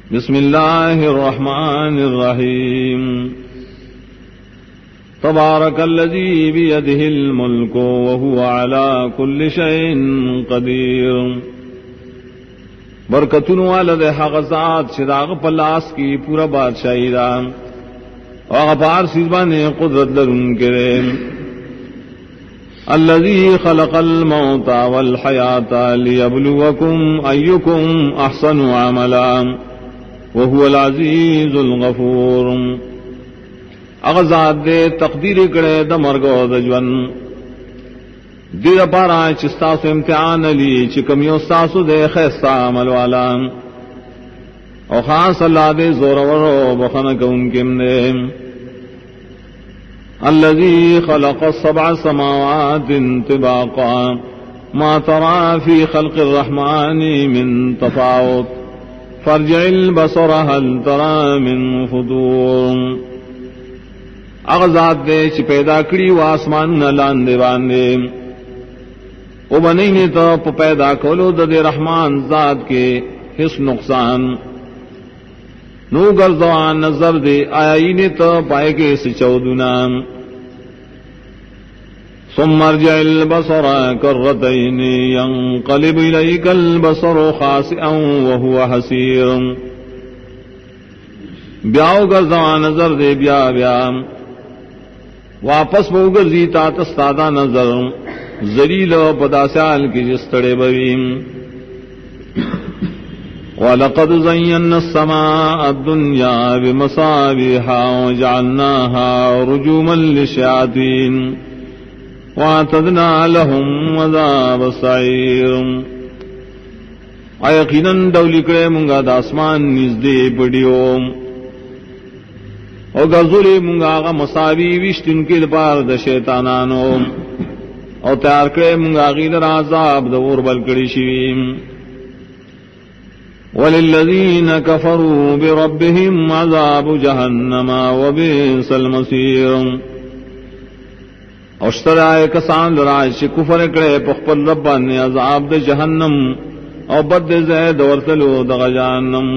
بسم اللہ الرحمن الرحیم تبارک الذی بیدہ الملک وہو علی کل شیء قدیر. برکتن والد حق ذات چراغ پلاس کی پورا بادشاہی دا اغفار سیزبان قدرت لرن کرے. الذی خلق الموت والحیات لیبلوکم ایکم احسن عملا وهو العزیز الغفور. اغزاد دے تقدیر کرے دا مرگ و دا جون دیر پارا چستاسو امتحان لی چکمیو ستاسو دے خیستا عمل والا او خاص اللہ دے زور ورو بخنک ان کم دے. الذی خلق السبع سماوات طباقا ما ترى في خلق الرحمن من تفاوت فارجع البصر هل ترى من فطور. اغزاد دے چی پیدا کری و آسمان لاندے باندے او بنینے تو پیدا کولو دے رحمان ذات کے حس نقصان نو گردوان نظر دے آئینے تو پائے کے سچودنا. ثم ارجع البصر كرتين ينقلب إليك البصر خاسئا وهو حسير. بیاو گردوان نظر دے بیا واپس بو گرزی تا تستادا نظر ذلیل و پداسیال کی جستڑے بویم. وَلَقَدْ زَيَّنَّا السَّمَاءَ الدُّنْيَا بِمَصَابِيحَ وَجَعَلْنَاهَا رُجُومًا لِلشَّيَاطِينِ وَأَعْتَدْنَا لَهُمْ عَذَابَ السَّعِيرِ. یقیناً ڈولی کرے منگا داسمان نزدے پڑیو او گزولی منگا آغا مصابی وشتن کے لپار دا شیطانانو او تیار کرے منگا غیدر عذاب دا غربل کری شویم. وَلِلَّذِينَ كَفَرُوا بِرَبِّهِمْ عَذَابُ جَهَنَّمَ وَبِئْسَ الْمَصِيرُ. اشترائے کسان لرائے چھ کفر کرے پخپل ربان عذاب دا جہنم او بد زید ورتلو دا جہنم.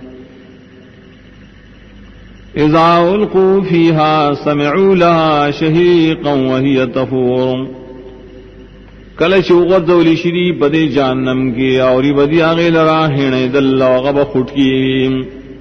اذا القوا فيها سمعوا لها شهيقا وهي تفور. کلچ غذولی شری پدے جہنم کی اوری بدی آگے لرا ہنے دل وغب خٹکی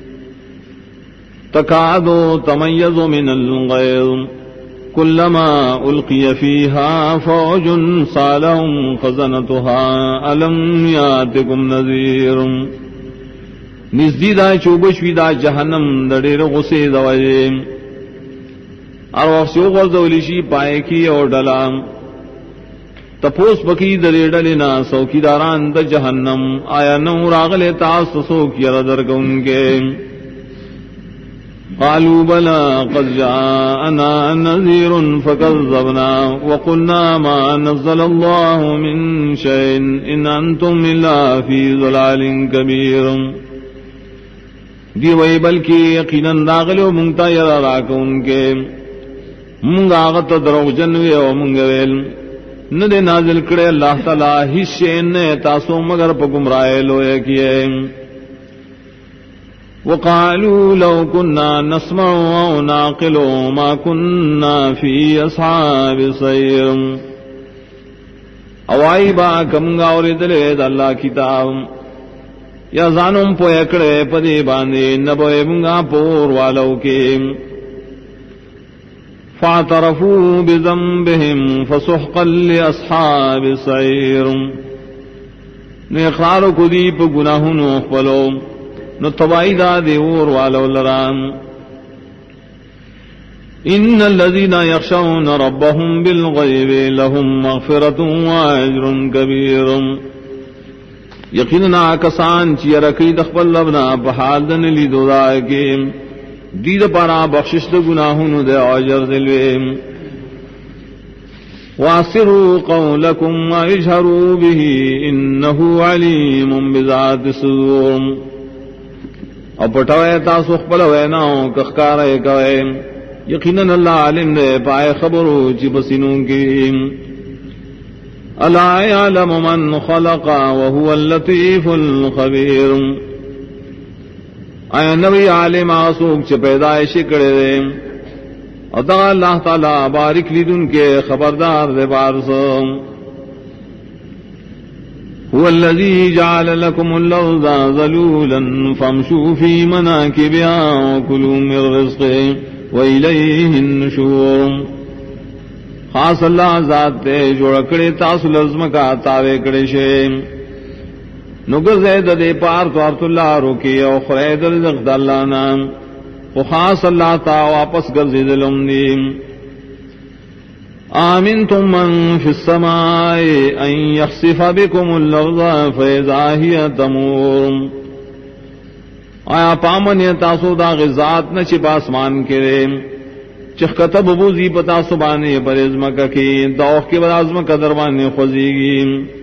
تکادو تمیز من الغیظ كلما ألقي فيها فوج سالهم خزنتها ألم يأتكم نذير. نزدیدہ چوبشوی دا جہنم دڑیر غصے دوئے اور وقسیو غرزولیشی پائے کی اور ڈلام تپوس بکی دڑی ڈلینا سوکی داران دا جہنم آیا نو راغلے تاست سوکی ردرگن کے. قالوا بلى قد جاءنا نذير فكذبنا وقلنا ما نزل الله من شيء إن أنتم إلا في ضلال كبير. دی وی بلکہ یقیناً داغلو منگتا یرا راکو ان کے منگا آغت دروغ جنوی و منگویل ندے نازل کرے اللہ تعالی حصین نے تاسو مگر پا گمرائے لوئے کیے. وقالوا لو كنا نسمع أو نعقل ما كنا في أصحاب السعير. اوائی با کمگا اور دلے دا اللہ کتاب یا زانم پوئے کڑے پدے باندے نبوئے منگا پور والو کے. فاعترفوا بذنبهم فسحقا لأصحاب السعير. نے اقرار کو دی پا گناہن اخبلو نو تبائی دا دیور والو لرام. ان الذين يخشون ربهم بالغيب لهم مغفرة واجر كبير. یقینا کسان چی رکی دخبل لبنا بحال دن لی دودا کے دید پارا بخشش دا گناہن دے عجر دلوے. واسروا قولكم واجهروا به انه عليم بذات الصدور. اور پٹوئے تاسو خپل ویناو کخکارے کوئے یقیناً اللہ عالم دے پائے خبرو چی بسنوں کی. الا يعلم من خلق وهو اللطيف الخبير. آیا نبی عالم آسوک چ پیدائش کرے دے ادا اللہ تعالی بارک لیدن کے خبردار دے بارسو هو الذي جعل لكم الأرض ذلولا فامشوا في مناكبها وكلوا من رزقه وإليه النشور. خاص اللہ ذات تے جوڑ کڑے تاسو لازم کا تاوے کڑے شے نگر زید دے پار تو ارت اللہ روکی او خرید رزق داللہ نام و خاص اللہ تا واپس گرزید لمدیم. آمنتم من فی السماء ان یخسف بکم الارض فاذا ہی تمور. آیا پامن تاسو دا غزات نہ چپ آسمان کرے چخکتب بوزی پتا سبانے پر ازمکہ کی دوخ کے برازمکہ دروانے خوزیگی.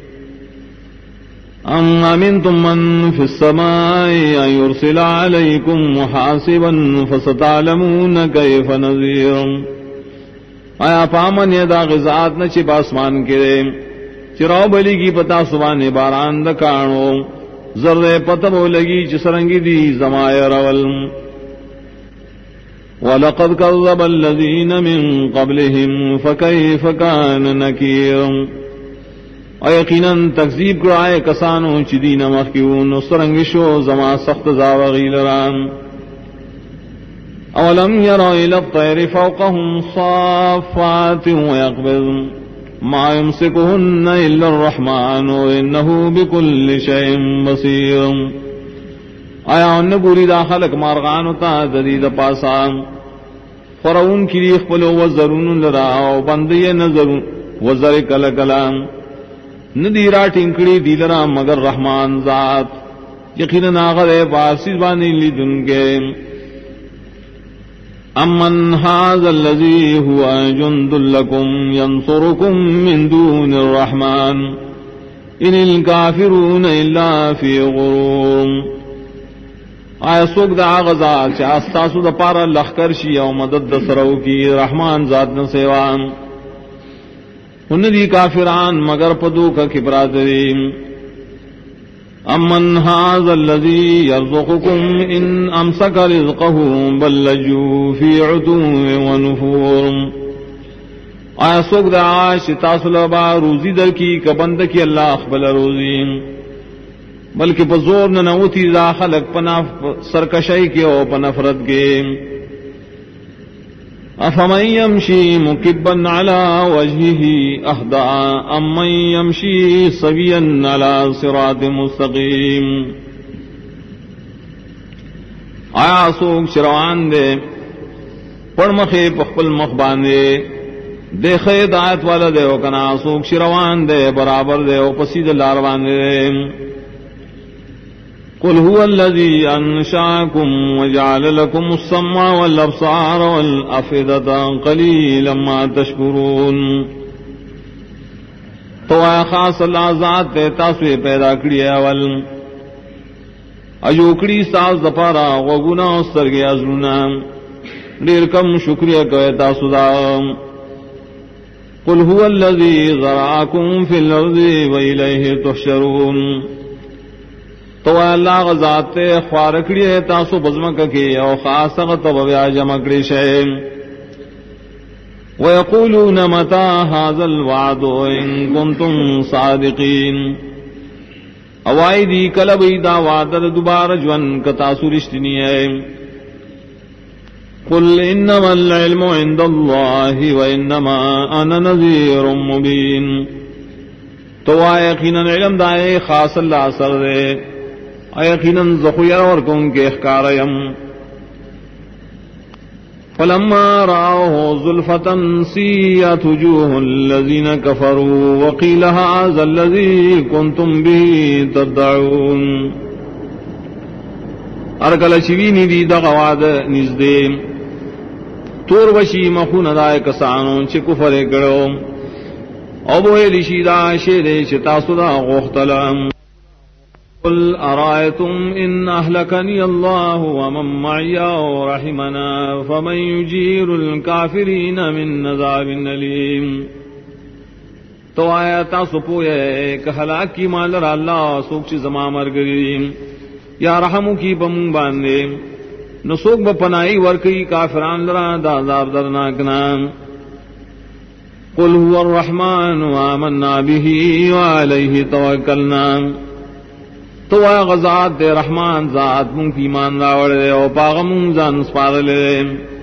ام آمنتم من فی السماء ان یرسل علیکم محاسبا فستعلمون کیف نذیر. آیا پامن دا غزات نہ چپ آسمان کرے چراؤ بلی کی پتا سبانے باران دکانو ذرے پتبو لگی چسرنگی دی زمائے رول. وَلَقَدْ كَذَّبَ الَّذِينَ مِن قَبْلِهِمْ فَكَيْفَ كَانَ نَكِيرٌ. یقیناً تکذیب کرائے کسانو چدین مخیون سرنگشو زما سخت زاوغی لرام. اولم يروا الى الطير فوقهم صافات ويقبضن ما يمسكهن الا الرحمن انه بكل شيء بصير. آیا ان گوری دا خلق مارغان تا جدید پاسا فرعون کی خپل وزرون لرا او بندی نظر وزر کل کلام ندیرا ٹنکڑی دیلرا مگر رحمان ذات یقینا غیر واسط بانی لیدن کے. امن هذا الذي هو جند لكم ينصركم من دون الرحمن ان الكافرون الا في غرور. آیا سوک دا غزال چا استاسو دا پارا لخکر شی او مدد دا سرو کی رحمان ذات نہ سیوان ان دی کافران مگر پدو کا کبرادریم. امن هذا الذي يرزقكم ان امسك رزقه بل لجوا في عتو ونفور. آیا سوک دا عاش تاسلبا روزی در کی کبند کی اللہ اخبل روزی بلکہ بزور نہ نوتی دا خلق پنا سرکشی کے او پنفرت کے. افمن يمشي مكبا على وجهه اهدى امن يمشي سويا على صراط مستقيم. آیا سوک شروان دے پڑ مخے پخپل مخ باندے دیکھے دایت والا دے او کنا سوک شروان دے برابر دے او پسید لاروان دے. قل هو الذي أنشأكم وجعل لكم السمع والأبصار والأفئدة قليلا ما تشكرون. تو اے خاص اللہ ذات تے تاسو پیدا کړی اول ایوکڑی ساز دپارا وغنا سرگی ازلونا ډیر کم شکریہ کوي تاسو دا. قل هو الذي ذرأكم في الأرض وإليه تحشرون. تو اللہ غزات تے خوارکڑی ہے تاسو بزمک کی او خاص غتب بیا جمکڑی شے. ویقولون متى هذا الوعد ان کنتم صادقین. اوائی دی کلبی دا وعد دوبارہ جون کتاسو رشتنی ہے. قل انما العلم عند اللہ وانما انا نذیر مبین. تو یقینا علم دائے خاص اللہ سر دے یقیناً ذخیر اور کن کے احکاریم. فلما رأوه زلفة سیئت وجوه الذین کفروا وقیل هذا الذی کنتم به تدعون. ارکل چوینی دی دغواد نزدے تور وشی مخون دائے کسانو چھ کفر کرو او بوئے لشی دا شیرے چتاسو دا غختلم. قل أرأيتم إن أهلكني الله ومن معي ورحمنا فمن يجير الكافرين من عذاب أليم. تو آیا تاسو پوئے کہ ہلاکی مالر اللہ سوک چی زما مر گریم یا رحم کی بم باندے نسوک بپنائی ورکی کافران لرا دا عذاب درناکنا قل هو الرحمن وآمنا به وعلیہ توکلنا تو غزات دے رحمان ذات من کی ایمان راوڑے او پاغمون زان سپارلے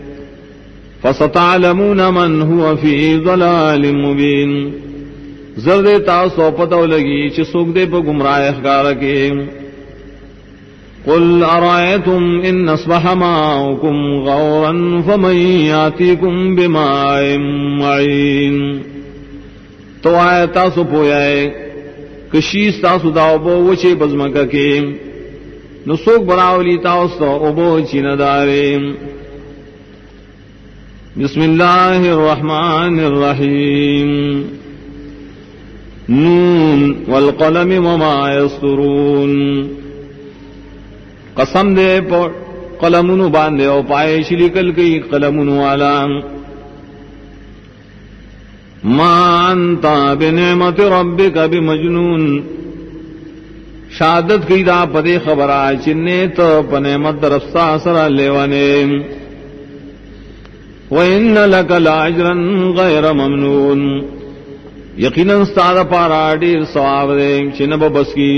فستعلمون من هو فی ضلال مبین زرد تاسو پتو لگی چھ سوک دے پا گمراہ اخگار کے قل ارائیتم ان اصبح ماؤکم غورا فمن یاتیکم بماء معین تو آئے تاسو پویائے کشیز تاسو داو بو وچے بزمکا کے نسوک براولی تاسو ابو چیندارے بسم اللہ الرحمن الرحیم نون والقلم وما یسطرون قسم دے قلمونو باندے او پائے شلکل کی قلمونو والا ما انتا بنعمت ربک بمجنون شہادت کی دا پدے خبرہ چنے تو پنعمت درفتا سرا لیوانے وَإِنَّ لَكَ لَأَجْرًا غَيْرَ مَمْنُونَ یقیناً استاد پارا ڈیر ثواب دے چنب بس کی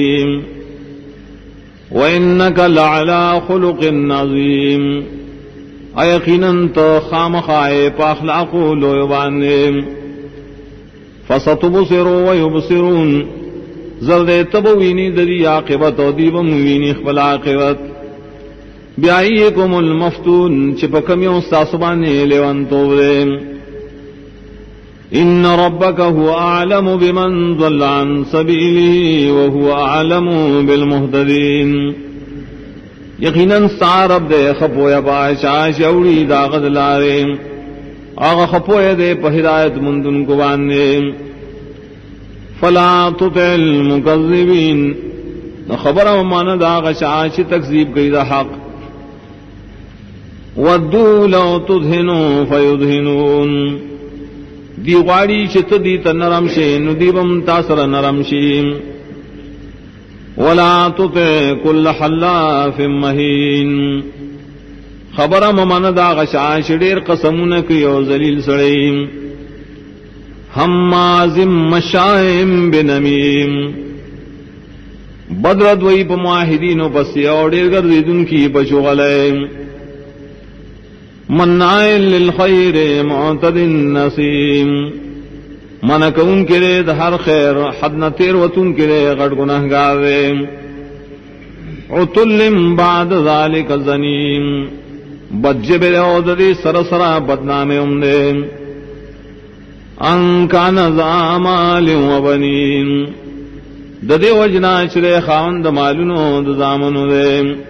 وَإِنَّكَ لَعَلَى خُلُقٍ عَظِيمٍ یقیناً تو خامخائے پاخلاق لوی باندے فَسَتُبْصِرُ وَيُبْصِرُونَ زرد تبوینی دری عاقبت و دیبم وینی اخبل عاقبت بیائیکم المفتون چپکمیوں ساسبانے لیوان توبرے ان ربک هو اعلم بمن ضل عن سبیلہ وهو اعلم بالمہتدین یقیناً سارب دے خپویا باشا شوڑی داغد لارے آغا خپویا دے پہ ہدایت مندن کو باندے فلا تطع المکذبین خبر مانا داغ شاش تکذیب کی دا حق ودو لو تدہنو فیدہنون دی غاڑی چت دی تنرم شے ندیبم تاثر نرم شے ولا تطع کل حلاف مہین خبر ممن داغ شاش ڈیر قسمون کیو ذلیل سڑیم حماز مشائم بنمیم بدرد وی پا معاہدینو پسی اور ڈیر گردیدن کی پشغلیم منائل للخیر معتد نسیم منکون کرے دہر خیر حد نتیر وطن کرے غٹ گناہگار رے عطلم بعد ذالک الزنیم بدجب عودری سرسرا بدنام امدے ان کان ذا مال و بنین ددے وجنا چرے خاوند مالونو دزامنو دے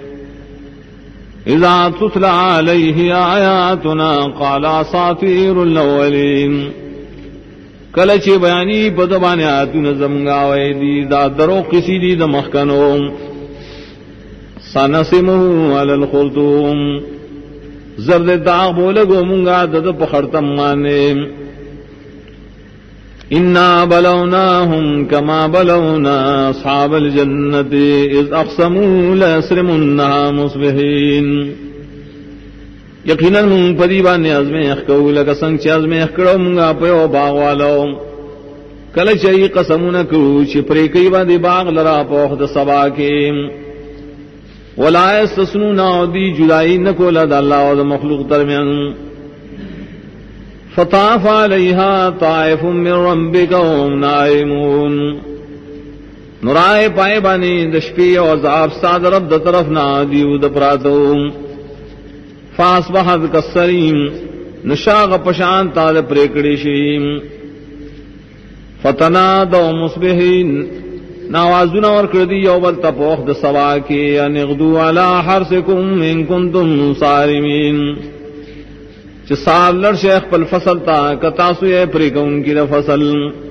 اذا تتلى عليه آیاتنا قال اساطیر الاولین کلچ بیانی بدبانی آیاتنا زمگاوے دی دا درو قسی دی دا مخکنو سنسمو علی الخلطوم زرد داغ بولگو منگا دد پخڑتم مانے انا بلوناهم كما بلونا اصحاب الجنة اذ اقسموا ليصرمنها مصبحين یقیناً من پریبان نے ازمیں اخکو لگا سنگ چی ازمیں اخکڑو منگا پیو باغ والو کل چی قسمون کرو چی پریکی با دی باغ لرا پوخ دا سبا کے ولا استثنونا دی جدائی نکو لد اللہ و دا مخلوق درمیان فطاف علیہا طائف من ربک وهم نائمون نرائے پائے بانی دشپی و عذاب ساد رب دا طرف نا دیو دا پراتو فاسبحت کالسریم نشاغ پشان تا دا پریکڑی شیم فتنادو مصبحین ناوازونا ورکردی یوبل تپوخ دا سوا کی ان اغدو علی حرسکم ان کنتم صارمین چھ سال لڑ شیخ پل فصل تا کتاسوئے پریکون کی دا فصل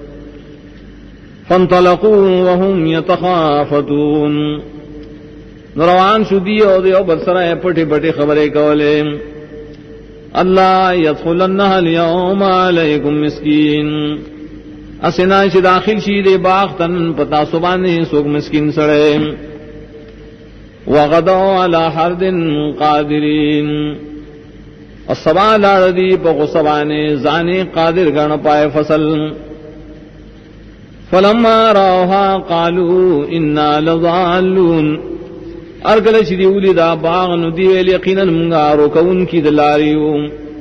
فانطلقوا وهم يتخافتون نروان شدی او دیو برسرائے پٹی پٹی خبریں کولے اللہ یدخلنها اليوم علیکم مسکین اسنا چھ داخل شید باغ تن پتا سبانے سوک مسکین سڑے وغدوا على حرد قادرین السبا لاردی پغصبانے زانے قادر گن پائے فصل فلما راوها قالوا انا لضالون ارگل چدیولی دا باغ ندیویل یقینا منگا روکون کی دلاریو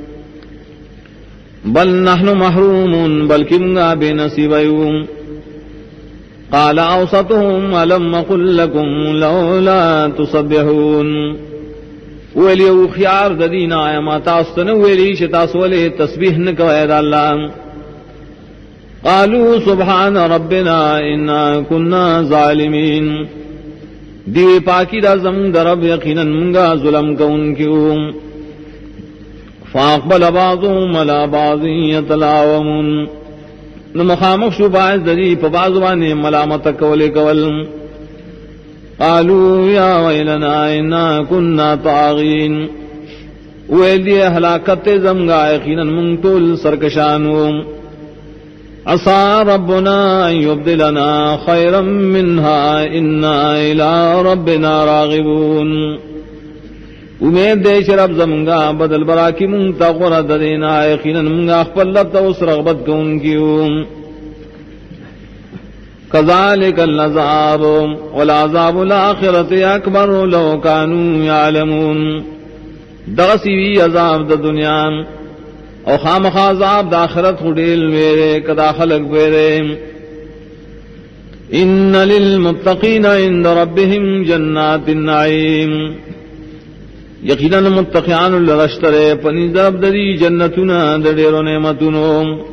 بل نحن محرومون بلکہ منگا بے نصیبیو قال اوسطهم الم قل لكم لولا تسبحون ویلیو خیار ددین آیا ما تاستن ویلی شتاسولی تسبیح نکوید اللہ قالوا سبحان ربنا انا كنا ظالمین دیوی پاکی دا زمون درب یقینا منگا ظلم کون کیوں فاقبل بعضهم على بعض يتلاومون نمخامخ شو باعث دری پا بعضوانے ملامت کولے کول قالوا یا ویلنا انا كنا طاغین ویلی ہلاکت زمگا یقینا منتول سرکشانو عسى ربنا ان يبدلنا خيرا منها انا الى ربنا راغبون امید دے شرب زمگا بدل برا کی منتا غرد دینا یقینا منگا خپل لب اس رغبت کون کیوں كذلك العذاب والعذاب الآخرة اکبر لو كانوا يعلمون دغسی عذاب دا دنیا او خامخ عذاب دا آخرت خودیل ویرے کدا خلق ویرے ان للمتقین عند ربهم جنات النعیم یقینا متقیان لرشترے پنی درب دری جنتنا دڑیرو نعمتنو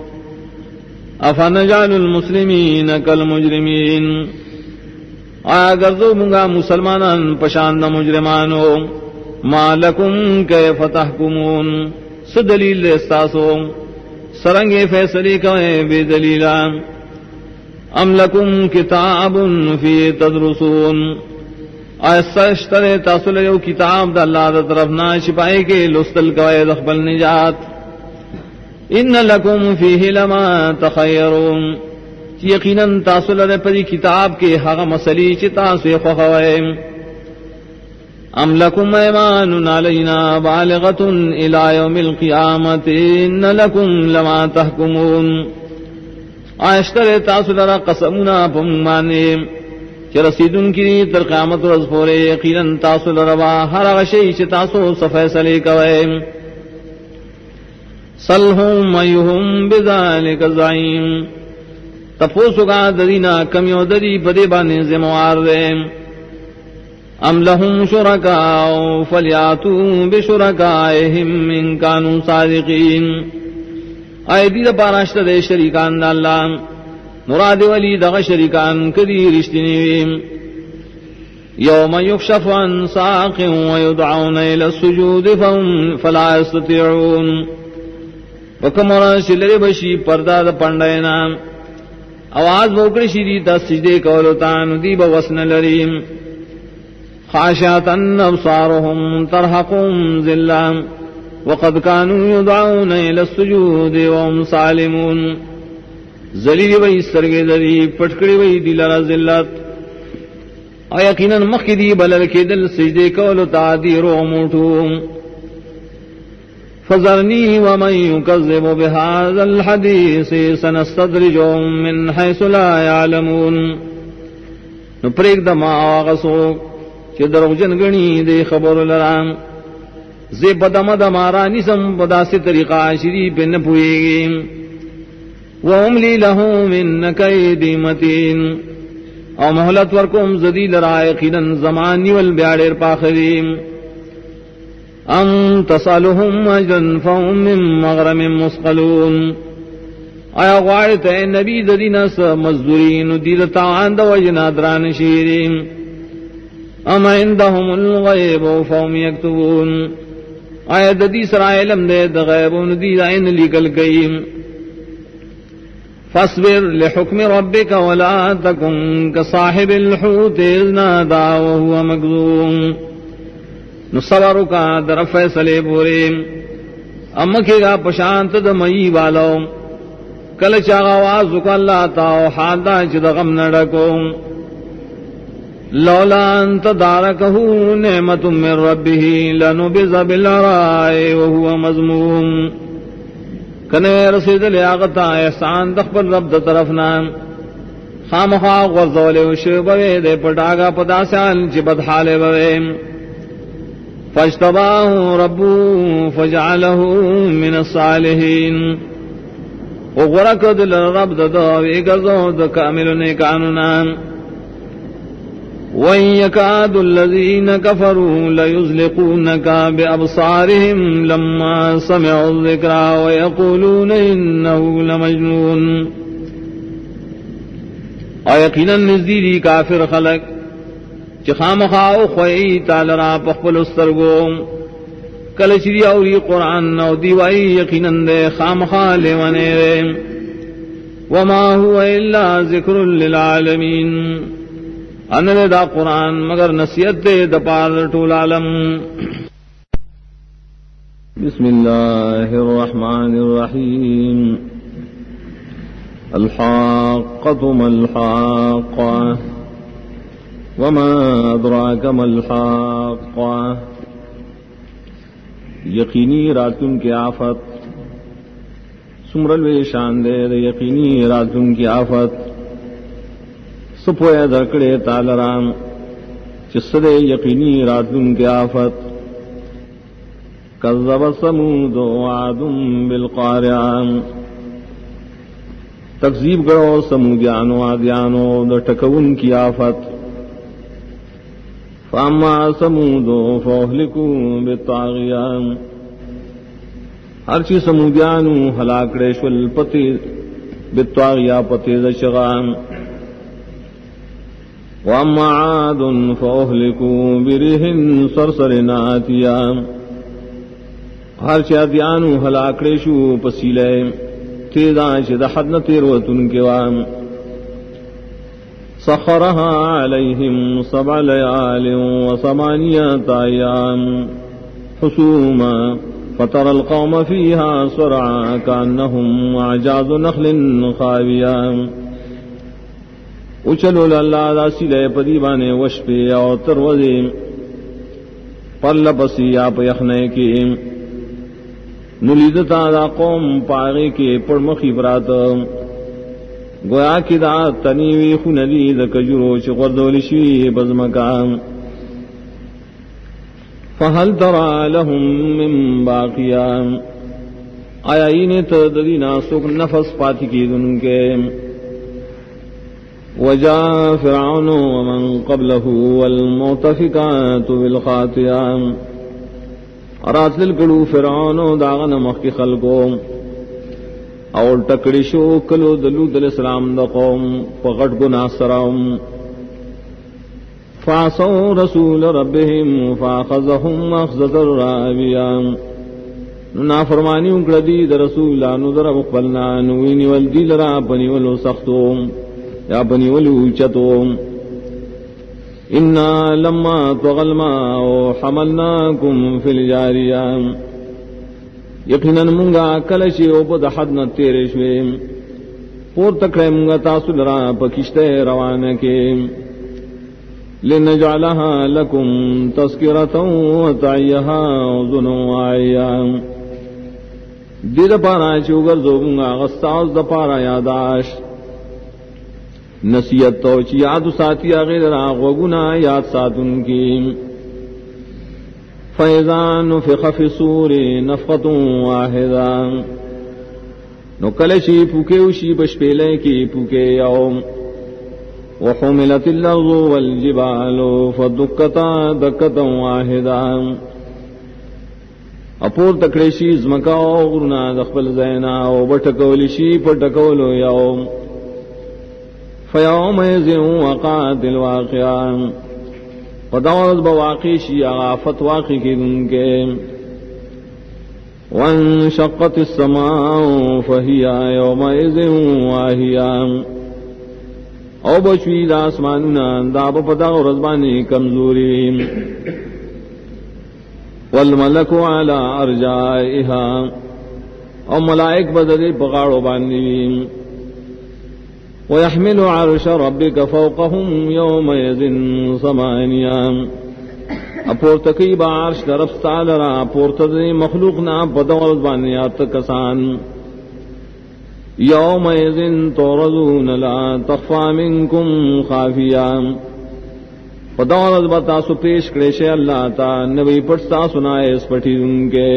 افنجعل المسلمین کالمجرمین آیا گردو منگا مسلمانان پشاند مجرمانو ما لکم کیف تحکمون سدلیل استاسو سرنگ فیصلی کوئے بے دلیلا ام لکم کتاب فی تدرسون ایسا اشترے تاصل یو کتاب دا اللہ دا طرفنا شپائے کے لستل کوئے دخبل نجات ان لکم فیہ لما تخیرون یقینا تاصل رے پری کتاب کے حق مسلی چی تاسوی خوخوئے ام لکم ایمان علینا بالغت الى یوم القیامت ان لکم لما تحکمون آشتر تاصل را قسمنا پمانے چی رسیدن کی تر قیامت رز پورے یقینا تاصل روا ہر غشی چی تاسو سفیصلے کوئے سلہم ایہم بذالک زعیم تپوسو کا درینا کمیو دری پدے بانے زموار دے ام لہم شرکاء فلیاتوا بشرکائہم ان کانوا صادقین آئے دی دا پاراشت دے شریکان دا اللہ مراد ولی دغ شریکان کدی رشتنیویم یوم یکشف عن ساق ویدعون الى السجود فلا يستطيعون وکمرا شلر بشی پردہ دا پندینا آواز بوکر شیدی تا سجدے کولتان دی بوسن لریم خاشعتن ابصارهم ترحقهم ذلا وقد كانوا يدعون الى السجود وهم سالمون ذلیل وی سرگے دری پٹکڑی وی دلرا ذلت یقینا مخدی بلل کے دل سجدے کولتا دی رو موٹو فذرنی ومن يكذب بهذا الحديث سنستدرجهم من حيث لا يعلمون نو پریک دما آغسو کہ دروغ جنگنی دے خبر لرام زی بدم دمارا نسم بدا سے طریقہ شری پہ نپوئے گی وَأُمْلِي لَهُ مِنَّ كَيْدِ مَتِينَ او محلت ورکم زدید رائقینا زمانی والبیادر پاخریم ام تصالهم اجرا فهم من مغرم مسقلون آیا غوارت اے نبی زدینا سا مزدورین دید تاواند وجنادران شیریم ام عندهم الغیب فهم یکتبون آیا ددی سرا علم دے دغیبون دید این لکل گئیم فاصبر لحکم ربک ولا تکن کصاحب الحوت اذ نادا وهو مکظوم نصبر کا در فیصلے پورے امکے گا پشانت دمئی والو کل چاغ آواز کا اللہ تا حادا چد غم نڈکو لولا ان تدارکہ نعمت من ربہ لنبذ بالعراء وهو مذموم، کنے رسید لیاغتا احسان دخبر رب دا طرفنا خامخا غرزولے وشبوے دے پٹاگا پداسان چی بدحالے بوے، فاجتباہ ربو فجعلہ من الصالحین، وغرق دل رب دا ویگزو دا کامل نیکاننا، وَإِن يَكَادُ الَّذِينَ كَفَرُوا لَيُزْلِقُونَكَ بِأَبْصَارِهِمْ لَمَّا سَمِعُوا الذِّكْرَ وَيَقُولُونَ إِنَّهُ لَمَجْنُونٌ، اور یقیناً نزدیری کافر خلق چخامخاو خوئی تالرا پخپل استرگو کلچری اوری قرآن نو دیوائی یقیناً دے خامخا لیوانے دے، وما هو الا ذکر للعالمین، انر دا قرآن مگر نصیحت دے دپار طول عالم۔ بسم اللہ الرحمن الرحیم، الحاقۃ ما الحاقۃ وما ادراک ما الحاقۃ، یقینی راتن کی آفت، سمرل شان دے یقینی راتن کی آفت، سپویا درکڑے تالرام چسدے یقینی راتن کی آفت، کذب ثمود وعاد بالقارعہ، تکذیب کرو سمودیانو عادیانو دا ٹکون کی آفت، فاما ثمود فاہلکوا بالطاغیہ، ہر چی سمودیانو ہلاکڑے شول پتی بالطاغیہ پتی دشغام، واما عاد فاہلکوا بريح صرصر عاتیہ، ہر چی عادیانو ہلاکڑے شو پسیلے تیزاں چی دحد نہ تیروتن کے وام، سخرها عليهم 7 ليال و8 أيام حسوما فترى القوم فيها صرعا كأنهم أعجاز نخل خاوية، اچلو اللہ دا سلے پدیبانے وش پہ اور تروزے پرل پسی آپ یخنے کی، نلیدتا دا قوم پاغے کے پڑمخی برات، گویا کی دا تنیوی خوندی دا کجرو چی غردولشی بزمکان، فہل ترى لهم من باقیان، آیا اینت ددینا سک نفس پاتی کی دن کے، وجاء فرعون ومن قبله والمؤتفكات بالخاطئة، ارات للکلو فرعون داغن مخی خلقو اور ٹکڑی شو کلو دلود علیہ السلام دا قوم فغٹ گناہ سراؤم، فعصوا رسول ربهم فاخذهم اخذة رابية، نافرمانی اکڑدی دا رسولانو در مقبلنا نوینی والدی لرا پنی ولو سختوم یا بنی ولو چتوم، انا لما طغى الماء حملناكم في الجارية، یقیناً منگا کلشی اوپا دا حد نہ تیرے شویم، پور تکڑے منگا تاسو لرا پکشتے روانہ کے، لنجعلها لکم تذکرتا وتعیها اذن واعیہ، دید پارا چوگر زو منگا غستاز دا پارا یاداش، نصیحت تو چی یاد ساتھی آغیر راغ وگنا یاد ساتن کی، فَإِذَا نُفِخَ فِي الصُّورِ نَفْخَةٌ وَاحِدَةٌ، نو کلشی پوکے اوشی بشپیلے کی پوکے یوم، وَحُمِلَتِ الْأَرْضُ وَالْجِبَالُ فَدُكَّتَا دَكَّةً وَاحِدَةً، اپور تکڑیشی زمکا غرنا دخبل زینا و بٹکولشی پٹکولو یوم، فَيَوْمَئِذٍ وَقَعَتِ الْوَاقِعَةُ، فدورت بواقع شی آفت واقع کی دن کے، وانشقت السماء فہی یومئذ واہیہ، او بچوی دا آسماننا دا بپدا رزبانی کمزوری، والملک علی ارجائها، او ملائک بدل بغاڑو باندی، ويحمل عرش ربك فوقهم يومئذ ثمانية اپورتکی بعرش طرف تعالی اپورتدی مخلوقنا بدور بانیات کسان یومئذ تعرضون لا تخفى منكم خافیہ بدور بتاسو پیش کرے شے اللہ تا نبی پڑھتا سنائے اس پٹھی ان کے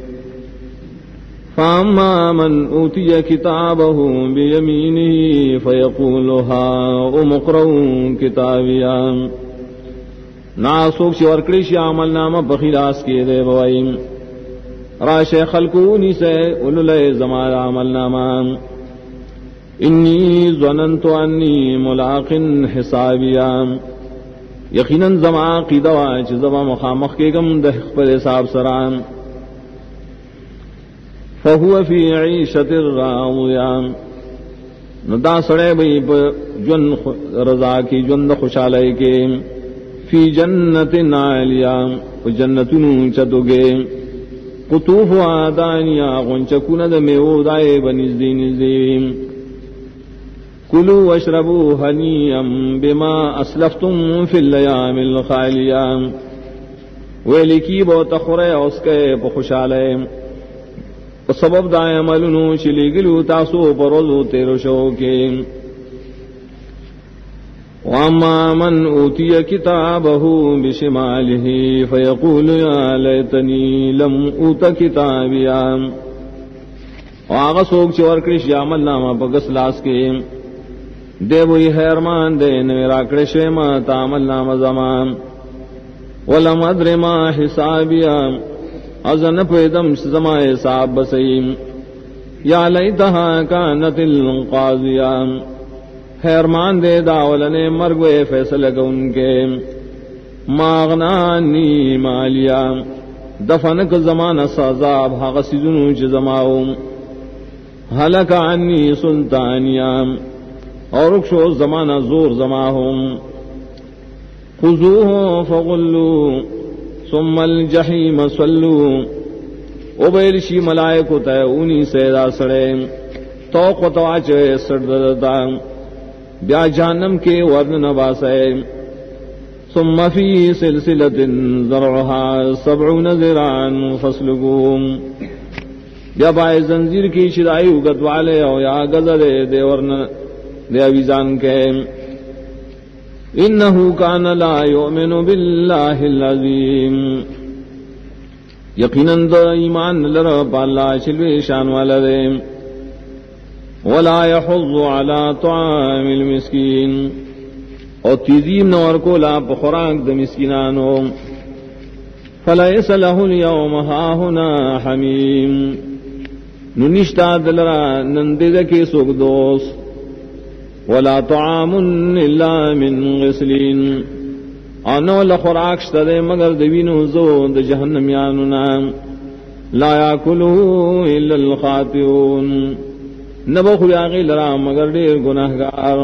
فاما من اوتی کتابه بیمینه فیقول هاؤم اقرؤوا کتابیہ ناسوک چی ورکڑی شی عمل نامہ بخلاص کیے دے بوائیم راش خلقونی سے اولولے زمال عمل نامہ انی ظننت انی ملاق حسابیا یقیناً زما قیدوا چی زما مخامخ کے گم دہ پر حساب سرام فہو فی عیشت راضیہ ندا سڑے بئی جن رضا کی جن خوشالے کے فی جنت عالیہ جنتن چتوگے قطوفها دانیہ غنچکون دمیو دائے بنزدی نزدی کلوا واشربوا ہنیئا بما اسلفتم فی الایام الخالیہ ویلکی بو تخورے اس کے پخوشالے سبب دائے عملنو چلی گلو تاسو پروزو تیرو شو کے واما من اوتی کتابه بشماله فیقول یا لیتنی لم اوت کتابیا آغا سوک چی ورکڑش یا عمل نامہ پگس لاس کے دے وہی حیرمان دے نویرا کڑشے ما تا عمل نامہ زمان ولم ادر ما حسابیا ازن پیدم زمائے صاحب بسیم یا لیتہا کانت القاضیہ حیرمان دے داولنے مرگوے فیصلہ کو ان کے ماغنانی مالیا دفنک زمانہ سازاب حق سیزنو چ زماؤ حلق عنی سلطانیا اور اکشو زمانہ زور زماہم خذوہ فغلو ثم الجحیم صلو اوبیلشی ملائکو تے اونی سیدہ سڑے توق و تواچے سرددتا بیا جہنم کے ورن نباسے ثم فی سلسلۃ ذرعها 70 ذراعا فاسلکوه بیا بائے زنجیر کی شدائی اگت والے او یا گزرے دے ورن دے اویزان کے انہو کان لا یؤمن باللہ العظیم یقیناً دا ایمان لرب اللہ چلوے شان والا دے ولا يحض على طعام المسكين اور تیزیم نور کو لا بخوراک د مسکینانو فليس له اليوم هاهنا حميم ننشتا دلرا نندد کے سوک دوست ولا طعام الا من غسلين انو لخوراک شتد مگر دوینو زو د جہنمیانو نام لا ياكله الا الخاطئون نبو خیاغی لرا مگر دیر گناہگار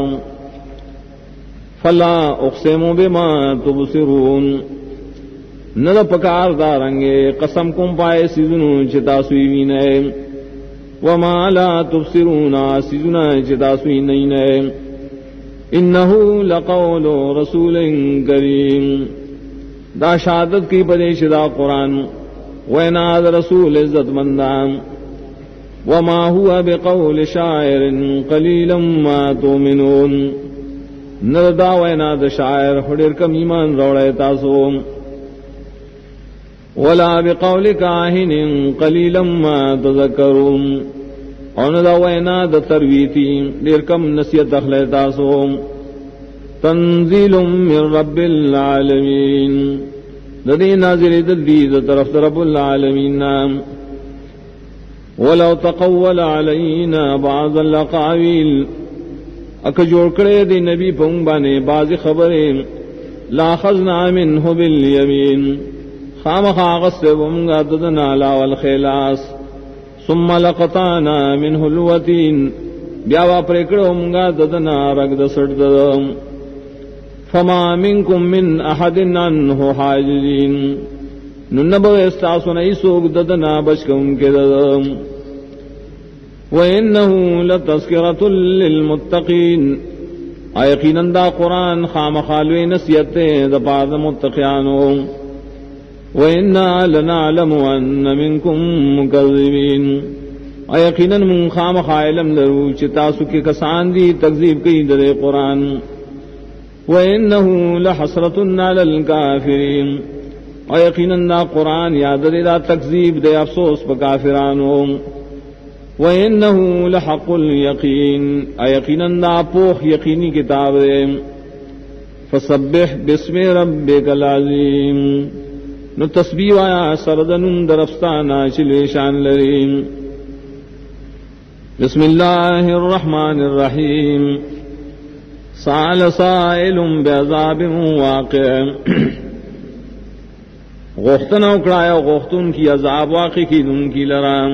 فلا اقسم بما تبصرون نہ پکار دارنگے قسم کم پائے سیزنو چتا سوئی وینے وما لا تبصرون سیزنا چتا سوئی نینے انہو لقول رسول کریم دا شہادت کی پدیش دا قرآن ویناد رسول عزت مندان وما هو بقول شاعر قليلا ما تؤمنون نردا وینا د شاعر ہڈر کم ایمان روڑے تاسو ولا بقول کاہن قليلا ما تذکرون اور نردا وینا د ترویتی دیر کم نصیحت اخلے تاسو تنزیل من رب العالمین ددی نازل دلدی طرف رب العالمین نام ولو تقول علينا بعض الاقاويل اک جوڑ کرے دی نبی پنگانے بعض خبریں لا خزنا منه بالیمین خام خاغس ومگا ددنا لا والخلاص ثم لقطانا منه الوتين بیاوا پریکڑو منگا ددنا رگ دسٹ ددم فما منكم من احد عنه حاجزين ننبو استاسو نئی سوک ددنا بچکم کے ددم وَإِنَّهُ لَتَذْكِرَةٌ لِّلْمُتَّقِينَ یقیناً دا قرآن خامخالوی نصیحت دا پار دا متقیانو وَإِنَّا لَنَعْلَمُ أَنَّ مِنْكُمْ مُكَذِّبِينَ یقیناً من خامخالم لرو چتاسو کے کسان دی تکذیب کی در قرآن وَإِنَّهُ لَحَسْرَةٌ عَلَى الْكَافِرِينَ یقیناً دا قرآن یاد دا تکذیب دے افسوس پا کافرانو وَإِنَّهُ لَحَقُّ الْيَقِينِ یقیناً دا پوخ یقینی کتاب ہے فَسَبِّحْ بِاسْمِ رَبِّكَ الْعَظِيمِ نو تسبیح آیا سردنم درفستانا چلے شان لریم بسم اللہ الرحمن الرحیم سأل سائل بعذاب واقع غختن اکڑایا غختن کی عذاب واقع کی دن کی لرام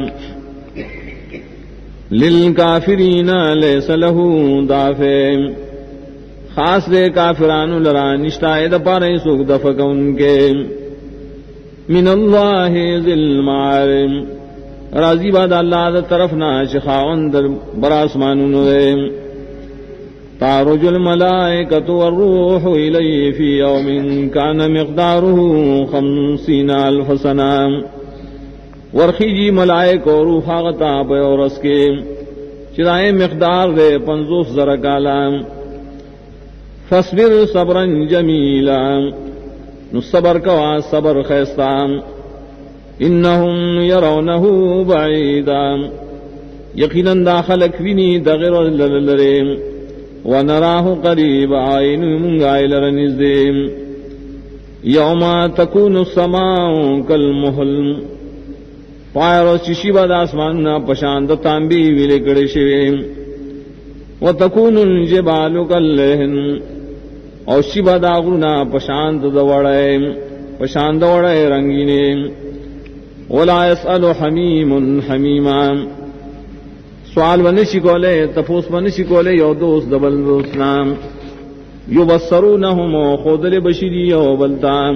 للکافرین لیس له دافع خاص دے کافران لرا نشتائے دپارے سوک دفق ان کے من اللہ ذی المعارم راضی باد اللہ دا طرفنا شخاون در براسمانون دے تعرج الملائکۃ والروح الی فی یوم کان مقدارہ 50,000 سنہ ورخی جی ملائک اور روح آغتا پیورس کے چرائے مقدار دے 50,000 کالا فاصبر صبرا جمیلا نصبر کوا صبر خیستا انہم یرونہ بعیدا یقیناً داخل اکوینی دغیر للرے ونراہ قریب آئین منگائل رنزدیم یوم تکون السماء کالمحل پائرو چشی باد آسماننا پشاند تانبی ویلے کڑے شویم وتکون الجبال کاللہن او شبا داغرنا پشاند دوڑے پشاند دوڑے رنگینے ولا يسأل حمیم حمیما سوال ونشی کولے تفوس ونشی کولے یو دوست دبل دوستنام یبصرونہم خودل بشری یو بلتام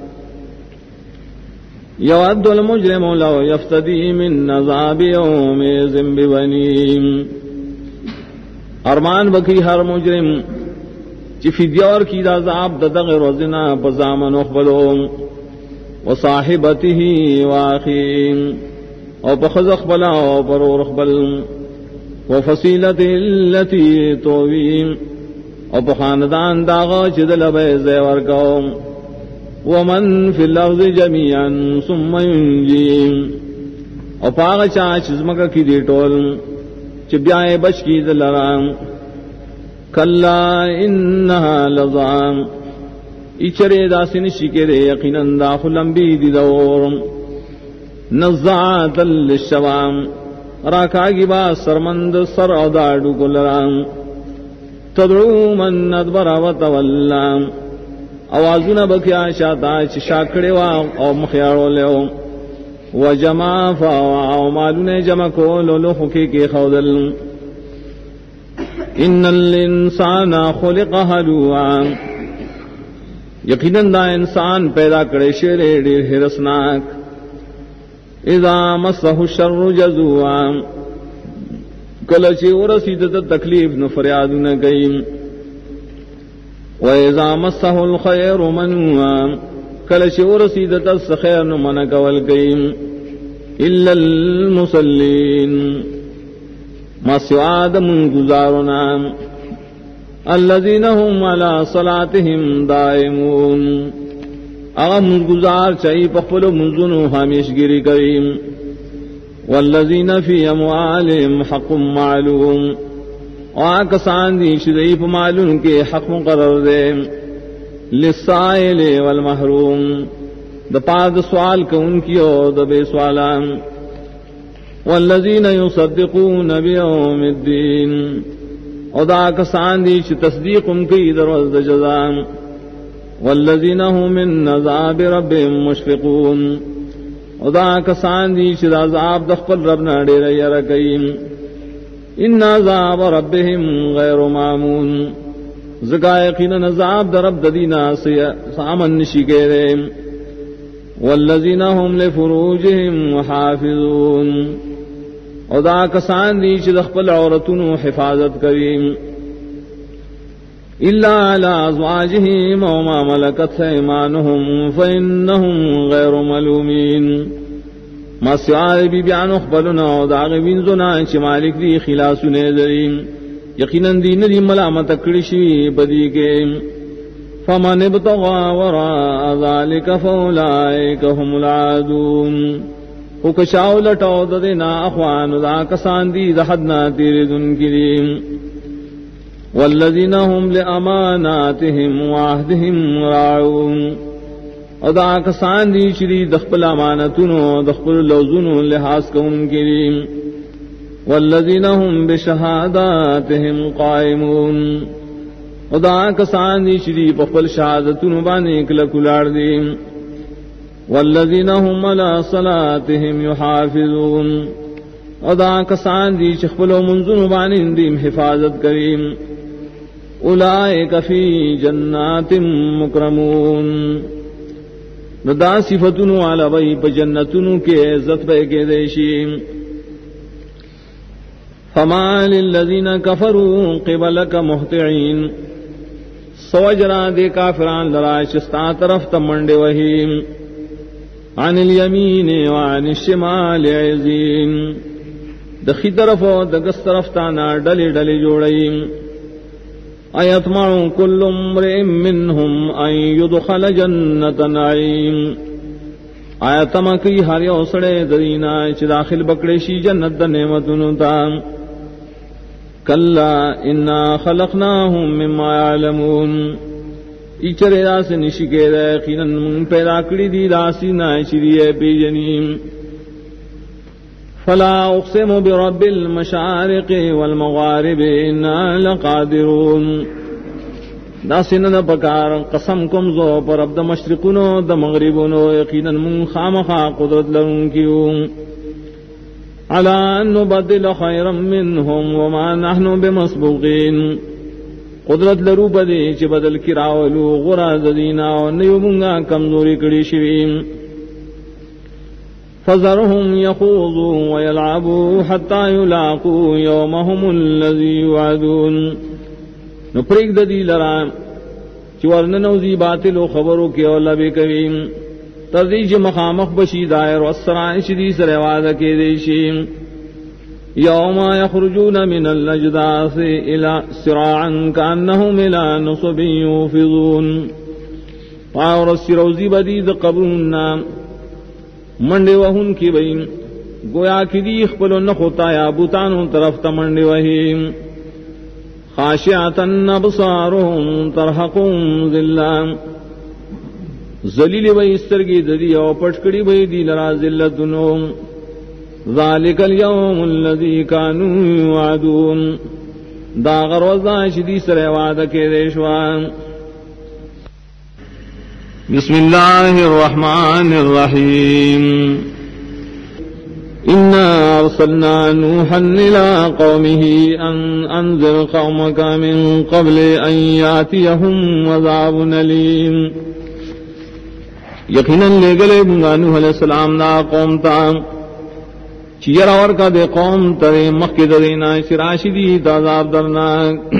یود المجرم لو یفتدی من عذاب یومئذ ببنیہ ارمان بکی ہر مجرم چی فدیور کی دا عذاب ددغ روزنا پزامن اخبلو وصاحبته واخیم او پخز اخبلا او پرور اخبل وفصیلت اللتی توویم او پخاندان داغا چدل بیزے ورکاو ومن فی الارض جميعا ثم ينجیم او پاغ چاچ زمکا کی دی ٹول چی بیائے بچ کی دلرام کلا انہا لظام اچرے داسن شکرے یقیناً داخل انبی دی دور نزاعتا للشوام راکاگی با سرمند سر او داڑو کلرام تدعو من ادبر و تولام آوازونا بکیا شاتا چی شاکڑے وا او مخیارو لیو و جمع فاوا او مالون جمع کولو لخو کی خودل ان الانسان خلق ہلوعا یقیناً دا انسان پیدا کرے شیرے دیر حرسناک اذا مسہ الشر جزوعا کلچی ورسیدت تکلیف نفریادو نگئیم وَإِذَا مَسَّهُ الْخَيْرُ مَنُوعًا کلچ ورسیدت السخیر نمنک والقیم إِلَّا الْمُصَلِّينَ ما سواد من گزارنا الذين هم على صلاتهم دائمون اغم گزار چاہی پخپلو منزنو ہمیشگری کریم والذین فی اموالهم حق معلوم آکسان دی شدئی پمالون کے حق مقرر دے للسائل والمحروم دپاد سوال کا ان کی اور دبے سوالان والذین یصدقون بیوم الدین ادا کسان دی چ تصدیق ان کی دروز جزان والذین هم من عذاب ربهم مشفقون ادا کسان دی چ عذاب دخل رب نہ ڈیر یرکیم ان عذاب ربهم غیر مامون زکا یقینا عذاب در رب دینا سامن نشی کرے والذین هم لفروجهم حافظون او دا کسان دی چې د خپل عورتونو حفاظت کوي الا علی ازواجهم او ما ملکت ایمانهم فانهم غیر ملومین ما سوال بی بیان خپلنا او دا غوین زنا چې مالک دی خلاصونه لري یقینا دین دی ملامت کړی شي بدی کې فمن ابتغى وراء ذلك فاولئك هم العادون او کشاو لټاو د دینا اخوان دا کسان دی د حدنا تیریدون کریم والذین هم لاماناتهم وعهدهم راعون او دا کسان دی چې د خپل امانتونو د خپل لوزونو لحاظ کوون کریم والذین هم بشهاداتهم قائمون او دا کسان دی چې په خپل شهادتونو باندې کله کولار دي والذین هم علی صلاتهم یحافظون او دا کسان دی چې خپل منځونو باندې دیم حفاظت کوي اولئک فی جنات مکرمون دا صفاتونو علی وی په جنتونو کې عزت به کې دیشي فما للذین کفروا قبلک مهطعین سوجرا دے کافران لرا شستا طرف تمنڈے وہی عن الیمین وعن الشمال عزین دخی طرف و دگس طرف تانا ڈلی ڈلی جوڑی ایطمع کل امرئ منہم ان یدخل جنت نعیم آیتما کی ہر یوسڑے درینا چی داخل بکڑیشی جنت دا نعمتنو تا کلا انا خلقناهم مما يعلمون اچرے راس نشکے دا یقینا من پیدا کری دی راسی نائشری پیجنیم فلا اقسم برب المشارق والمغارب انا لقادرون دا سنن پکار قسم کم زو پر رب دا مشرقونو دا مغربونو یقینا من خامخا قدرت لرون کیوں على أن نبدل خيرا منهم وما نحن بمسبوقين قدرت لرو بدی چې بدل کراولو غرا زدینا او نیو مونږه کمزوري کړی شوی فذرهم يخوضوا ويلعبوا حتى يلاقوا يومهم الذي يوعدون نو پریک د دې لرا چې ورننو زی باطل خبرو کې او لبه کوي تدریج مخامخ بشی دائر والسرائن شدی سرواز کے دیشیم یوم یخرجون من اللجداث الى سراعا کانہم الى نصب یوفضون پاور السروزی بدید قبرنا منڈے وہن کی بین گویا کی دی اخبلو نخوتا یا بوتانوں طرف تا منڈے وہیم خاشعتا ابصارهم ترحقون ذلان ذلیل وی استرگی ددی او پٹکڑی وی دی لرا ذلتنو ذالک اليوم الذی کانوا یوعدون دا غروزا شدی سر وعدہ کے دیشوان بسم اللہ الرحمن الرحیم انا ارسلنا نوحا الى قومه ان انذر قومك من قبل ان یاتیہم عذاب علیم یقیناً لے گلے منگا نوح علیہ السلام نا قوم تا چیر اور کا دے قوم ترے مخی درینا شراشدی تعذاب درناک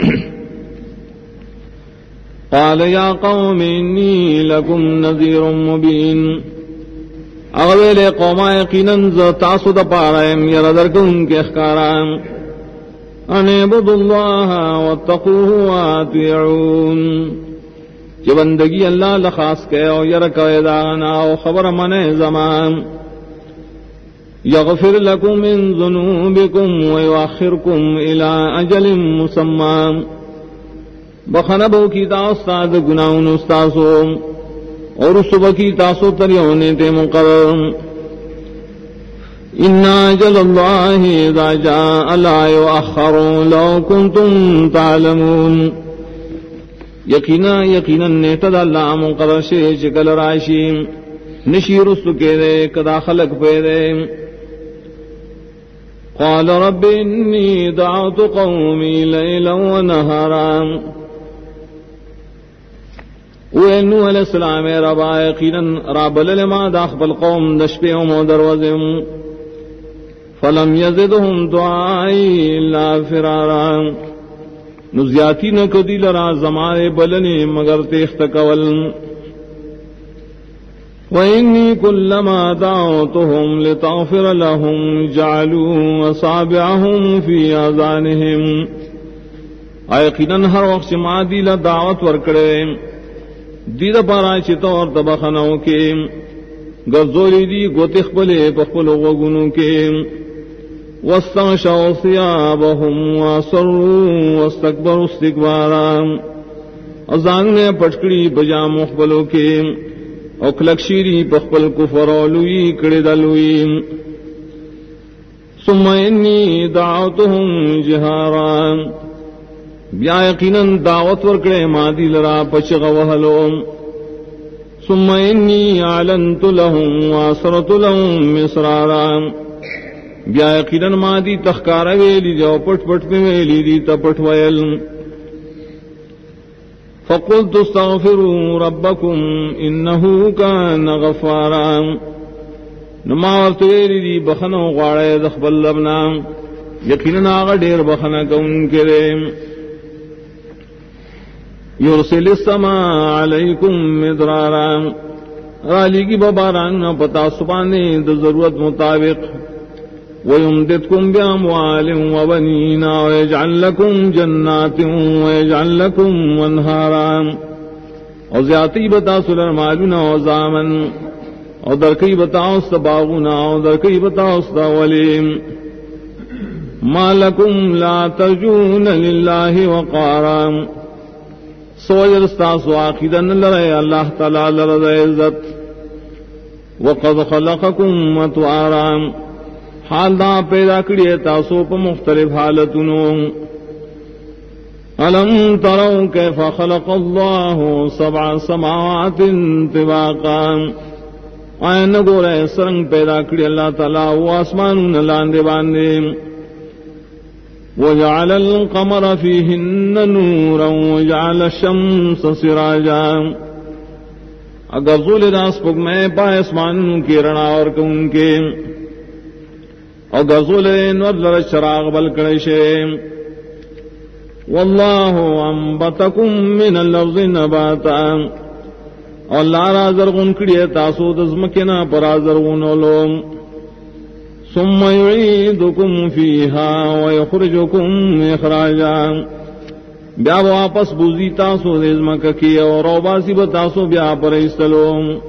قال یا قوم انی لکم نذیر مبین اغویل قوما یقیناً تاسو دا پارائم یردرکن کے اخکارام ان اعبدوا اللہ واتقوه واتیعون کہ بندگی اللہ لخاص کے او یرکو داغنا او خبر من زمان یغفر لکم من ذنوبکم ویؤخرکم الى اجل مسمى بخنبو کی تاستاد گناہن استاسو اور صبح کی تاسو تریونے تے مقرر ان اجل اللہ اذا جاء لا یؤخر لو کنتم تعلمون یقینا نیتد اللہ مقرر شے چکل راشی نشی رسو کے دے کدا خلق پہ دے قال رب انی دعوت قومی لیلا ونہارا نوح علیہ السلام ربا یقینا رب للما داخل القوم دشپے ومو دروزم فلم یزدہم دعائی الا فرارا نزیاتی نہ کدی لرا زمانے بلنے مگر تیخت کول وَإِنِّي كُلَّمَا دَعَوْتُهُمْ لِتَغْفِرَ لَهُمْ جَعَلُوا أَصَابِعَهُمْ فِي آذَانِهِمْ یقیناً ہر وقت ما دی لا دعوت ورکڑے دی دا پارا چتور تبخنو کے گرزولی دی گوتخ بلے پخبل وگنو کے واستغشوا ثيابهم وَأَصَرُّوا وَاسْتَكْبَرُوا اسْتِكْبَارًا ازان نے پٹکڑی بجا مخبلو کے اکلکشیری پخپل کفر اولوی کڑی دلوی ثم انی دعوتهم جہارا بیا یقیناً دعوت ورکڑے مادی لرا پچغ وحلو ثم انی اعلنت لهم واسرت لهم مسرارا بیا یقیناً مادی تخکار ویلی جو پٹ پٹ میں ویلی دی تپٹ ویل فقلت استغفروا ربكم انه كان غفارا نما ورتویری دی بخنو غاڑے دخبل لبنا یقینا آغا دیر بخنا کون کرے یرسل السماء علیکم مدرارا رالی کی بباران پتا سپانے دا ضرورت مطابق وَيُمْدِدْكُمْ بِأَمْوَالٍ وَبَنِينَ وَيَجْعَلْ لَكُمْ جَنَّاتٍ وَيَجْعَلْ لَكُمْ وَانْهَارًا اور زیادتی بتا سلر مالونا و زامن اور درکی بتا اس باغونا اور درکی بتا اس ولیم ما لکم لا ترجون للہ وقارا سوجر استاس واقیدن لرے اللہ تعالی لرد عزت وقد خلقکم متوارا حال دا پیدا کریے تاسو پا مختلف حالتنو علم ترون کیف خلق اللہ 7 سماوات طباقا آئین نگو رہے سرنگ پیدا کری اللہ تعالی و آسمانون لاندے باندے وجعل القمر فیہن نورا وجعل الشمس سراجا اگر ظل راس پک میں پا آسمانون کی رنا اور کن کے اور غزول نور لر چراغ بل کرشے واللہ انبتکم من الارض نباتا اور لارا زرغن کڑیے تاسو دزمکنا پرا زرغنولو ثم یعیدکم فیہا ویخرجکم اخراجا بیا واپس بوزی تاسو دزمک کی اور روباسی بتاسو بیا پر استلو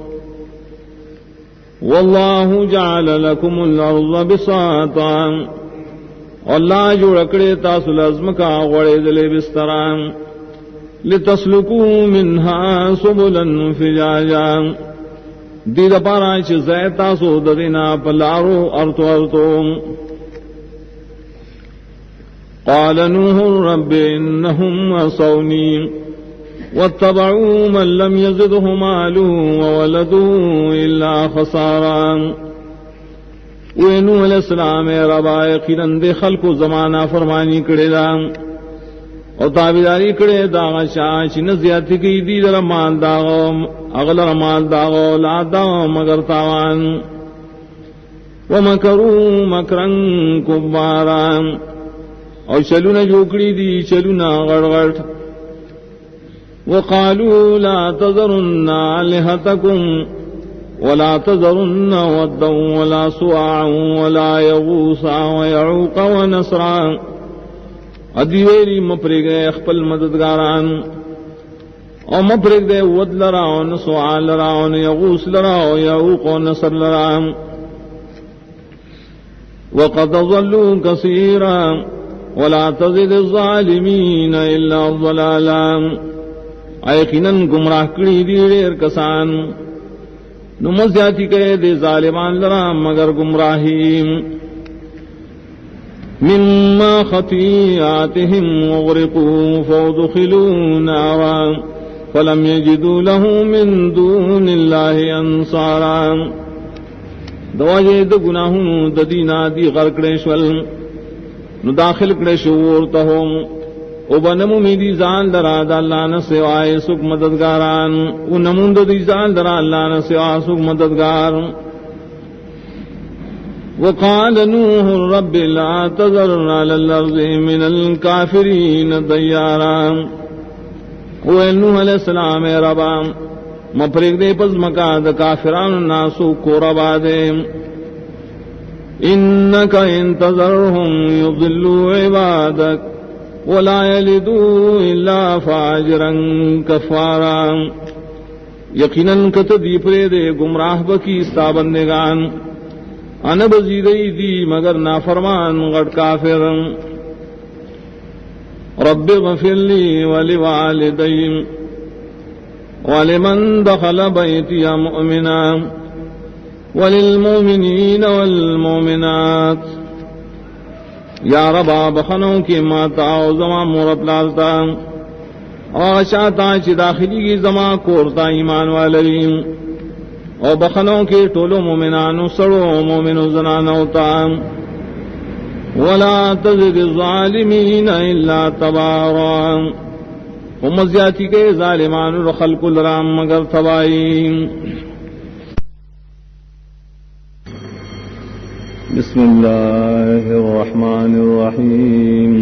واللہ جعل لکم الارض بساطا اللہ جو رکڑے تاسو لازم کا غڑے دلے بستران لتسلکو منہا سبلا فجاجا دید پارا چیزے تاسو ددینا پلارو ارتو قال نوح رب انہم عصونی واتبعوا من لم يزده ماله وولده إلا خسارا وینو علیہ السلام ربا یقیناً دے خلق و زمانہ فرمانی کڑے دا اور تابداری کڑے داغا شاہ نزیاتی کی دی در مال داغا اغلر مال داغا لا داغا مگر تاوان ومکروا مکرا کبارا اور چلونا جوکڑی دی چلونا غڑغڑ وقالوا لا تذرن آلهتكم ولا تذرن ودا ولا سواعا ولا يغوث ويعوق ونسرا ادیویری مپرگ دے اخپل مددگاران اور مپرگ دے ود لراؤن سواع لراؤن یغوث لراؤ یعوق ونسر لراؤن وقد ضلوا كثيرا ولا تزد الظالمين الا ضلالا یقیناً گمراہ کڑی دی دیر کسان نمزیاتی کہے دے ظالمان لرا مگر گمراہی مما خطیئاتهم وغرقوا فادخلوا نارا فلم يجدوا له من دون الله انصارا دواجے د گناہوں ددینا دی غرقڑے شول نو داخل کڑے شور تہم او بنمو میدی زان درا دا اللہ نہ سوائے سکھ مددگاران او نمون دی زان درا اللہ نہ سوائے سکھ مددگار وقال نوح رب لا تذر على الأرض من الكافرين ديارا نوح علیہ السلام اے ربا مپرک دے پس مکا دا کافران ناسو کو ربا دے انکا انتظرهم يضلوا عبادك ولا يلدوا الا فاجرا کفارا یقیناً کت دی پرے دے گمراہ بکی ستا بندگان ان بزیدئی دی مگر نافرمان غٹ کافر رب اغفر لی ولوالدی ولمن دخل بیتی مؤمنا وللمؤمنین والمؤمنات یا ربا بخنوں کی ماتا و زمان مورت لالتا آشاتا چی داخلی کی زمان کورتا ایمان والیم او بخنوں کے ٹولو مومنانو سڑو مومنو زنانوتا ولا تزد الظالمین الا تبارا ومزیاتی کے ظالمان رخلق الرام مگر تبائی بسم اللہ الرحمن الرحیم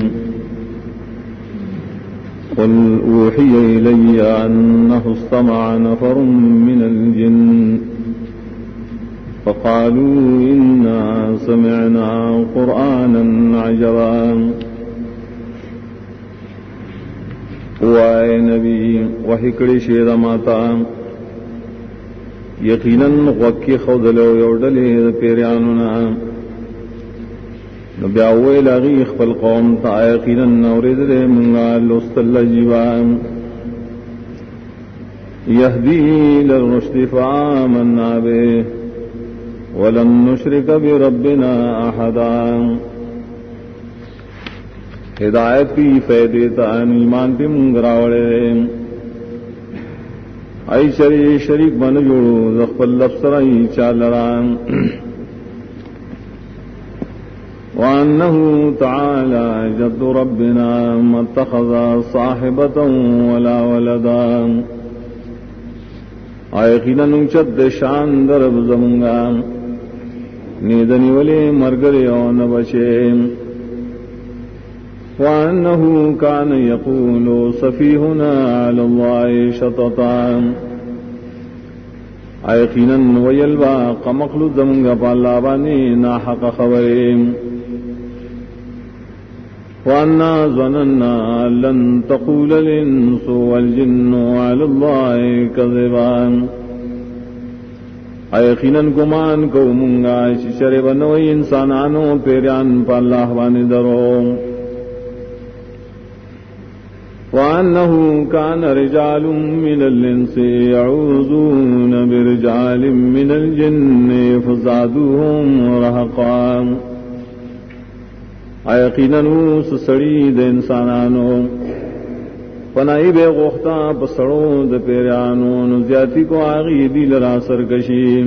قل اوحی الی انہ استمع نفر من الجن فقالوا إنا سمعنا قرآنا عجبا وآئے نبی وحکڑی شیر ماتا یقیناً غوکی خودلو یوڈلی پیریانونا نبیاوے لاغی اخفل قوم تا یقیناً نورد دے منگا لستل جیوان یهدی للرشد فآمنا بے ولن نشرک بربنا احدا ہدایت کی فیدیتا ایمان پی منگراوڑے ای شریک بن جوڑو زخفل لفظرائی چالران وانہو تعالی جد ربنا متخذ صاحبتا ولا ولدا آیقیناً چد شان درب زمنگا نیدنی ولی مرگری او نبچے وانہو کان یقول سفیہنا علی اللہ شططا آیقیناً ویلبا قمقل زمنگا پالا بانی ناحق خبریم وَأَنَّا ظَنَنَّا لَن تَقُولَ الْإِنسُ وَالْجِنُّ عَلَى اللَّهِ كَذِبًا یقیناً گمان کو منگا شر بنوئی انسانانو پیریان پا اللہ بانی درو وَأَنَّهُ كَانَ رِجَالٌ مِّنَ الْإِنسِ يَعُوذُونَ بِرِجَالٍ مِّنَ الْجِنِّ فَزَادُوهُمْ رَهَقًا یقیناً سڑی د انسانانو پنائی بے غوختا پسڑوں د پیرانو نزیاتی کو آغی دی لرا سرکشیم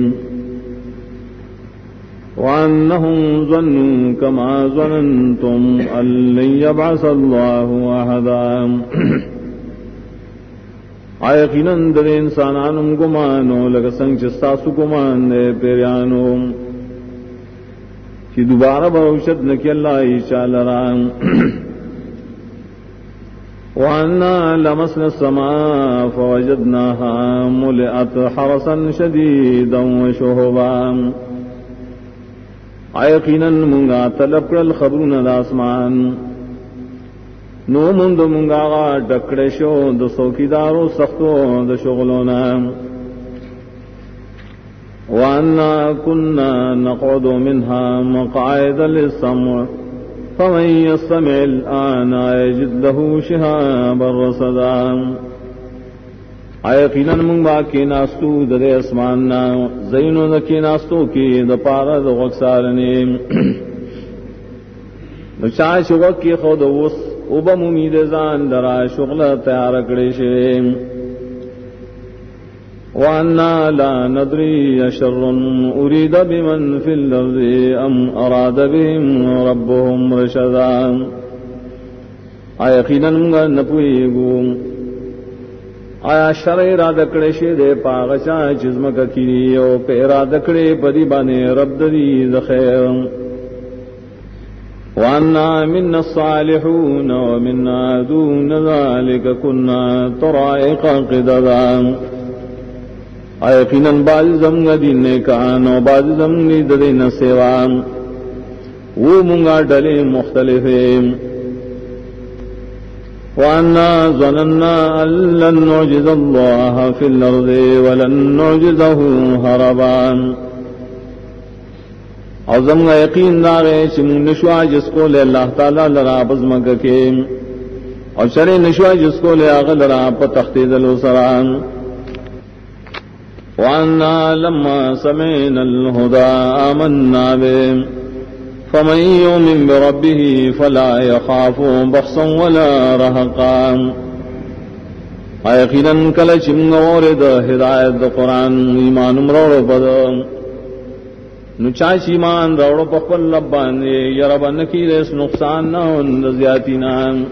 وانہم ظنوا کما ظننتم ان لن یبعث اللہ احدا یقیناً د انسانانو گمانو لگا سنگ چستاسو گمان دے پیرانو کہ دوبارہ بروشت نکی اللہ چالران وَأَنَّا لَمَسْنَا السَّمَاءَ فَوَجَدْنَاهَا مُلِئَتْ حَرَسًا شَدِيدًا وَشُهُبًا یقیناً منگا طلب کرل خبرون الاسمان نو مند منگا ڈکڑے شو د سوکیدارو سختو د شغلونا وَأَنَّا كُنَّا نَقْعُدُ مِنْهَا مَقْعِدَ لِلسَّمْعِ فَمَن يَسْتَمِعِ الْآنَ يَجِدْ لَهُ شِهَابًا رَّصَدًا یقیناً منگ باکی ناستو دے اسماننا زینو نکی ناستو کی د پارا د غکسارنی چاہ شغک کی خود وس اوبا ممید زان درا شغل تیار کڑیشیم وَأَنَّا لَا نَدْرِي أَشَرٌ أُرِيدَ بِمَنْ فِي الْأَرْضِ أَمْ أَرَادَ بِهِمْ رَبُّهُمْ رَشَدًا یقیناً منگا نپوئیگو آیا شر ارادہ کڑے شے دے پاغچا چزمک کی او کہ ارادہ کڑے بدی بانے رب دی ذخیر وَأَنَّا مِنَّا الصَّالِحُونَ وَمِنَّا دُونَ ذَلِكَ كُنَّا طَرَائِقَ قِدَدًا یقیناً بعض زمگ دین نیکان و بعض زمگ دین سیوان وہ منگا ڈلے مختلف وَأَنَّا ظَنَنَّا أَن لَّن نُّعْجِزَ اللَّهَ فِي الْأَرْضِ وَلَن نُّعْجِزَهُ هَرَبًا اور زمگا یقین داغے چمون نشوا جس کو لے اللہ تعالی لرا بزمگ کے اور شرع نشوا جس کو لے آغا لرا پتختی دلو سران وَأَنَّا لَمَّا سَمِعْنَا الْهُدَىٰ آمَنَّا بِهِ فَمَن يُؤْمِن بِرَبِّهِ فَلَا يَخَافُ بَخْسًا وَلَا رَهَقًا یقیناً کل چمگ ورد ہدایت قرآن ایمان مروڑ پد نچاچ ایمان روڑ پخپل لبانے یربن کی ریس نقصان نہ زیاتینا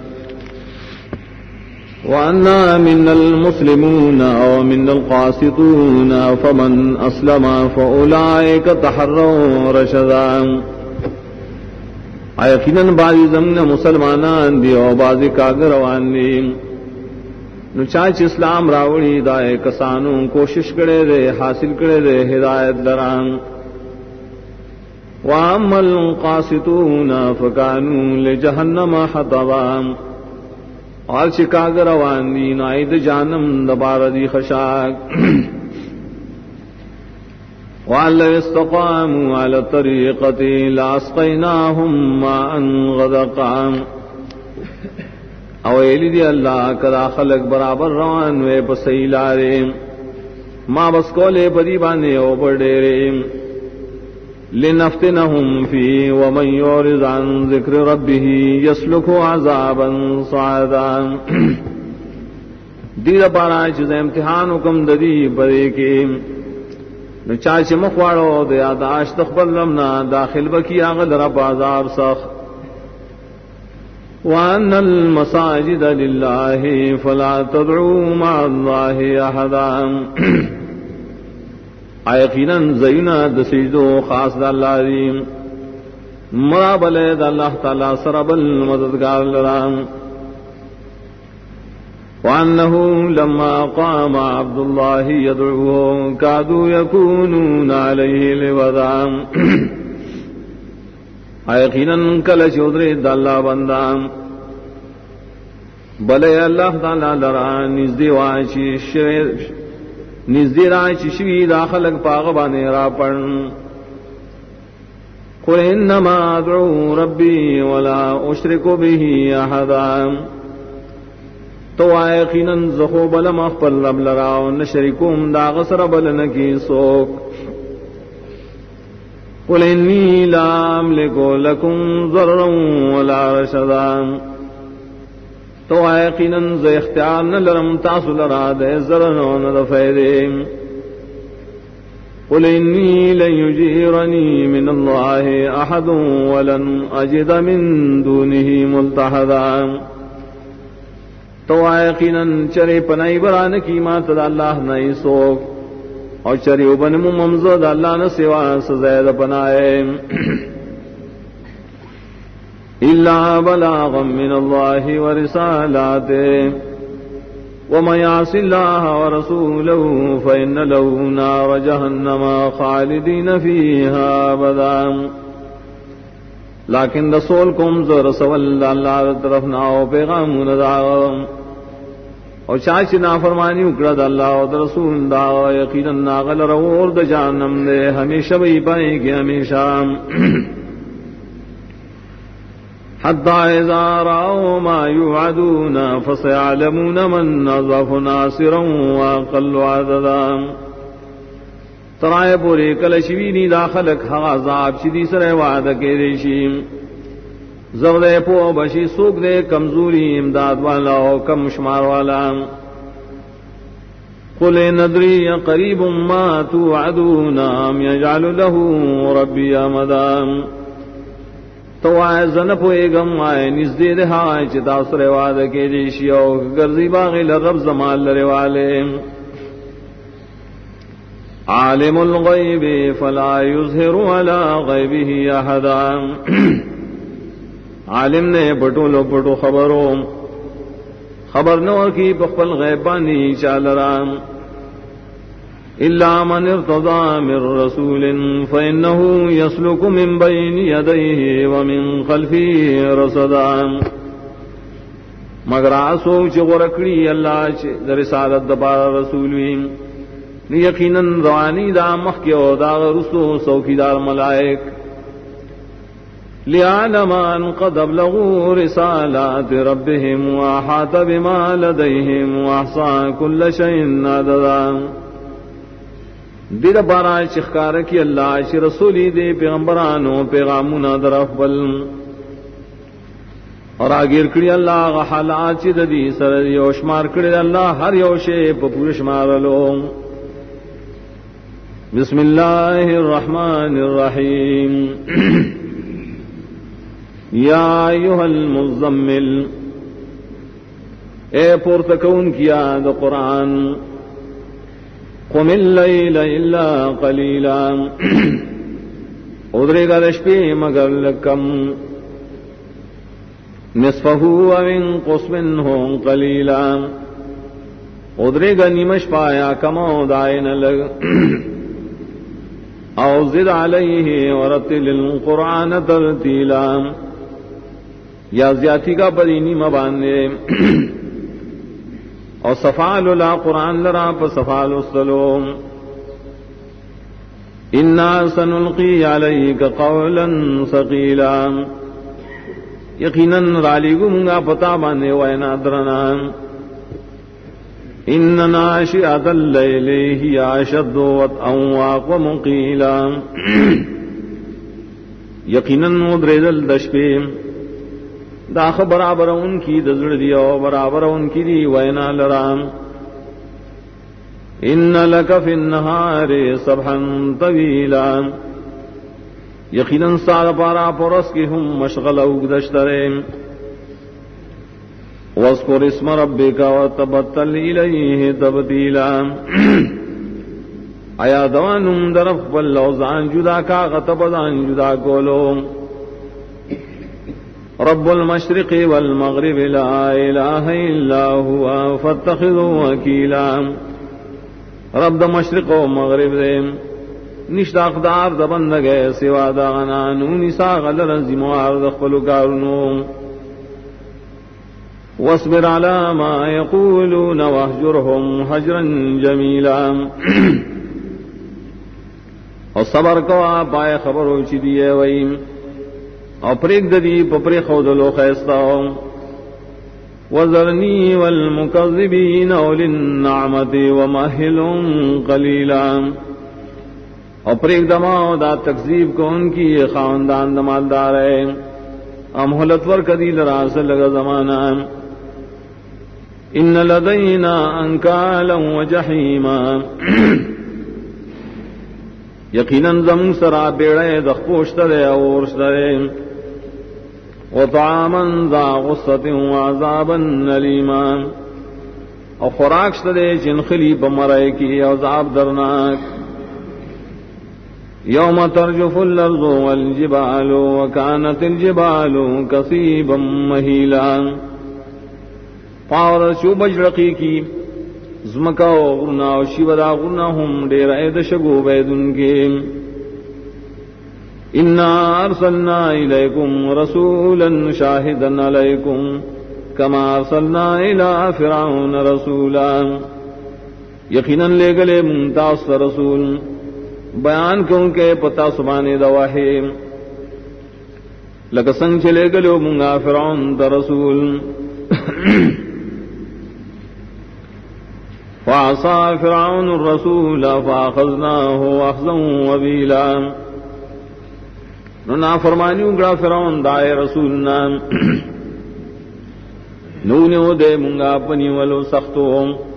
وَأَنَّا مِنَّا الْمُسْلِمُونَ وَمِنَّا الْقَاسِطُونَ فَمَنْ أَسْلَمَ فَأُولَئِكَ تَحَرَّوْا رَشَدًا یقیناً بعضی زمن مسلمانان دی اور بعضی کاغروان دی نچاچ اسلام راوڑی دائے کسانوں کوشش کرے دے حاصل کرے دے ہدایت دران وَأَمَّا الْقَاسِطُونَ فَكَانُوا لِجَهَنَّمَ حَطَبًا اور چکاگ روان دی نائد جانم دبار دی خشاک وَأَلَّا اسْتَقَامُوا عَلَى الطَّرِيقَةِ لَأَسْقَيْنَاهُمْ مَاءً غَدَقًا او ایلی دی اللہ کدا خلق برابر روان وے پسیلارے ما بس کولے پدی بانے او بڑیرے لنفتنهم فيه ومن يعرض عن ذكر ربه يسلك عذابا صعدا دیر پارا چیز امتحان حکم ددی برے کے نچاچ مخواڑو دیا داشت تخبر لمنا داخل بکی آغل رب عذاب سخ وَأَنَّ الْمَسَاجِدَ لِلَّهِ فَلَا تَدْعُوا مَعَ اللَّهِ أَحَدًا یقیناً زینا دسیدو خاص دا اللہ دیم مرابلے دا اللہ تعالی سرب المددگار لرام وَأَنَّهُ لَمَّا قَامَ عَبْدُ اللَّهِ يَدْعُوهُ كَادُوا يَكُونُونَ عَلَيْهِ لِبَدًا یقیناً کل چودرے دا اللہ بندام بلے اللہ تعالی لرام نزدی واچی نزدی رائے چشوی داخلق پاغبانے را پڑن قل انما ادعو ربی ولا اشرک به احدا تو یقیناً زخو بلم اخپل رب لراو نشرکم دا غسر بلنکی سوک قل انی لا املک لکم ضررا ولا رشدا تو یقیناً ز اختیار نہ لرم تاسو لرا دے ضرر نہ فائدے قل انی لن یجیرنی من اللہ احد ولن اجد من دونه ملتحدا تو یقیناً چرے پنائی بران کی مات اللہ نہیں سوک اور چرے ابن ممزد اللہ نہ سوا سزید پنائے إلا بلاغا من الله ورسالاته ومن يعص الله ورسوله فإن له نار جهنم خالدين فيها أبدا لیکن رسول کم ز رسول اللہ طرف نہ او پیغام نہ دا اور چاچ نافرمانی اکڑد اللہ اور رسول دا یقینا ناغل اور د جہنم دے ہمیشہ بھی پائے گی ہمیشہ حتى إذا رأوا ما يوعدون فسيعلمون من أضعف ناصرا وأقل عددا ترائے پوری کلشوینی داخلق عذاب چی دیسر وعدہ کے دیشیم زودے پو بشی سوک دے کمزوری امداد والا و کم شمار والا قل ندری قریب ما توعدون ام یجعل له ربی امدا تو آئے زن پوئیگم آئے نزدی دہائے چتا سر وعد کے دیشیو گرزی باغی لرب زمان لرے والے عالم الغیب فلا یظہر علی غیبہ احدا عالم نے پٹو لو پٹو خبروں خبر نو کی پخپل غیبانی چالرام الا من ارتضى من رسول فإنه يسلك من بين يديه ومن خلفه رصدا مگر آسو چ غرکڑی اللہ چ رسالت دبار رسول وین یقینا روانی دا مخ کے او دا رسو سوکیدار ملائک لِيَعْلَمَ أَنْ قَدْ أَبْلَغُوا رِسَالَاتِ رَبِّهِمْ وَأَحَاطَ بِمَا لَدَيْهِمْ وَأَحْصَىٰ كُلَّ شَيْءٍ عَدَدًا دیر بارا چخکار کی اللہ چ رسولی دے پیغمبرانو پیغامنا در افضل اور آگیر کڑی اللہ غحالات چ ددی سر یو شمار کڑی اللہ ہر یو شے پور شمار لو بسم اللہ الرحمن الرحیم یا ایھا المزمل اے پورتکون کیا دا قرآن قم اللیل الا قلیلا ادرے گا دشپی مگر لکم نصفہ و انقص منہ قلیلا ادرے گا نیمش پایا کمو دائن لگ او زد علیہ ورتل القرآن ترتیلا یا زیادتی کا بدینی مباندے اور صفال لا قرآن لرا فصفال السلوم انا سنلقی علیک قولا ثقیلا یقیناً رالی گمگا پتا باندے وینا درنا ان ناشئۃ اللیل ہی اشد وطئا واقوم قیلا یقیناً مدرزل دشپے داخ برابر ان کی دزڑ دیا برابر ان کی دی وینا لرام ان لک فی النہار سبحا طویلا یقیناً سال پارا پرس کی ہم مشغل اگدشترے واذکر اسم ربک وتبتل الیہ تبتیلا آیا دوانم درف واللوزان جدا کا غتبدان جدا کولو رب المشرق والمغرب لا الہ الا ہوا فاتخذوا وکیلا رب دا مشرق و مغرب دے نشت اقدار دا بندگے سوا دا غنانو نسا غلر زموار دا خپلو کارنو واصبر على ما يقولون واهجرهم هجرا جميلا اور صبر کوا پائے خبرو چی دیئے ویم اور پریک ددی پپری خودلو خیستاؤ وذرنی والمکذبین اولی النعمت ومہلهم قلیلا اور پریک دماؤ دا تکذیب کو ان کی خاندان دمالدار ہے امہلت ور کدی لراس لگا زمانہ ان لدینا انکالا وجحیما یقیناً زمون سرا بیڑے دخپوشترے اورشترے وطعاما ذا غصة وعذابا نلیما اور خوراک شترے چنخلی بمرے کی عذاب درناک یوم ترجف الارض والجبال وكانت الجبال کثیبا مہیلا پاور چوبج رقی کی زمکا غرنا و شیودا غرنا ہم دیر اید شگو بیدن کے انا ارسلنا الیکم رسولا شاہدا علیکم کما ارسلنا الى فرعون رسولا یقینا لے گلے ممتاز رسول بیان کیوں کہ پتا سبانے دواہے لکسنگ چلے گلو منگا فرعون دا رسول فعصى فرعون الرسول فأخذناه أخذا وبيلا نو فرمانیوں گڑا فرعون دائے رسولنا نونیو دے منگا پنی ولو سختو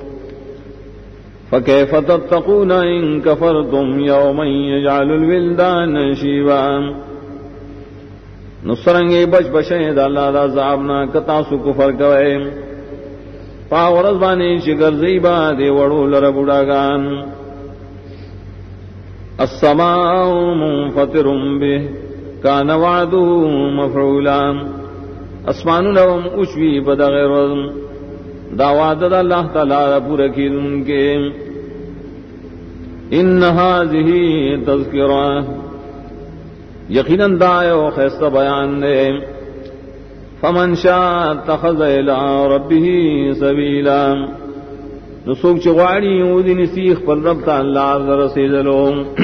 فكيف تتقون إن كفرتم يوما يجعل الولدان شيبا نسرنگے بچ بشیں دا اللہ دا عذابنا کتاسو کفر کوئے پاورز بانی شگر زیبا دے وڑو لر بڑاگان السماء منفطر به کان وعدو مفعولا اسمان لهم اشوی بدغیر دا وعد دا اللہ تعالی پورا کی ان کے ان هذه تذکرہ یقیناً دایو خیست بیان دے فمن شاء اتخذ الى ربه سبیلا نسوک چغواری اودین سیخ پر رب تا اللہ رسیدلو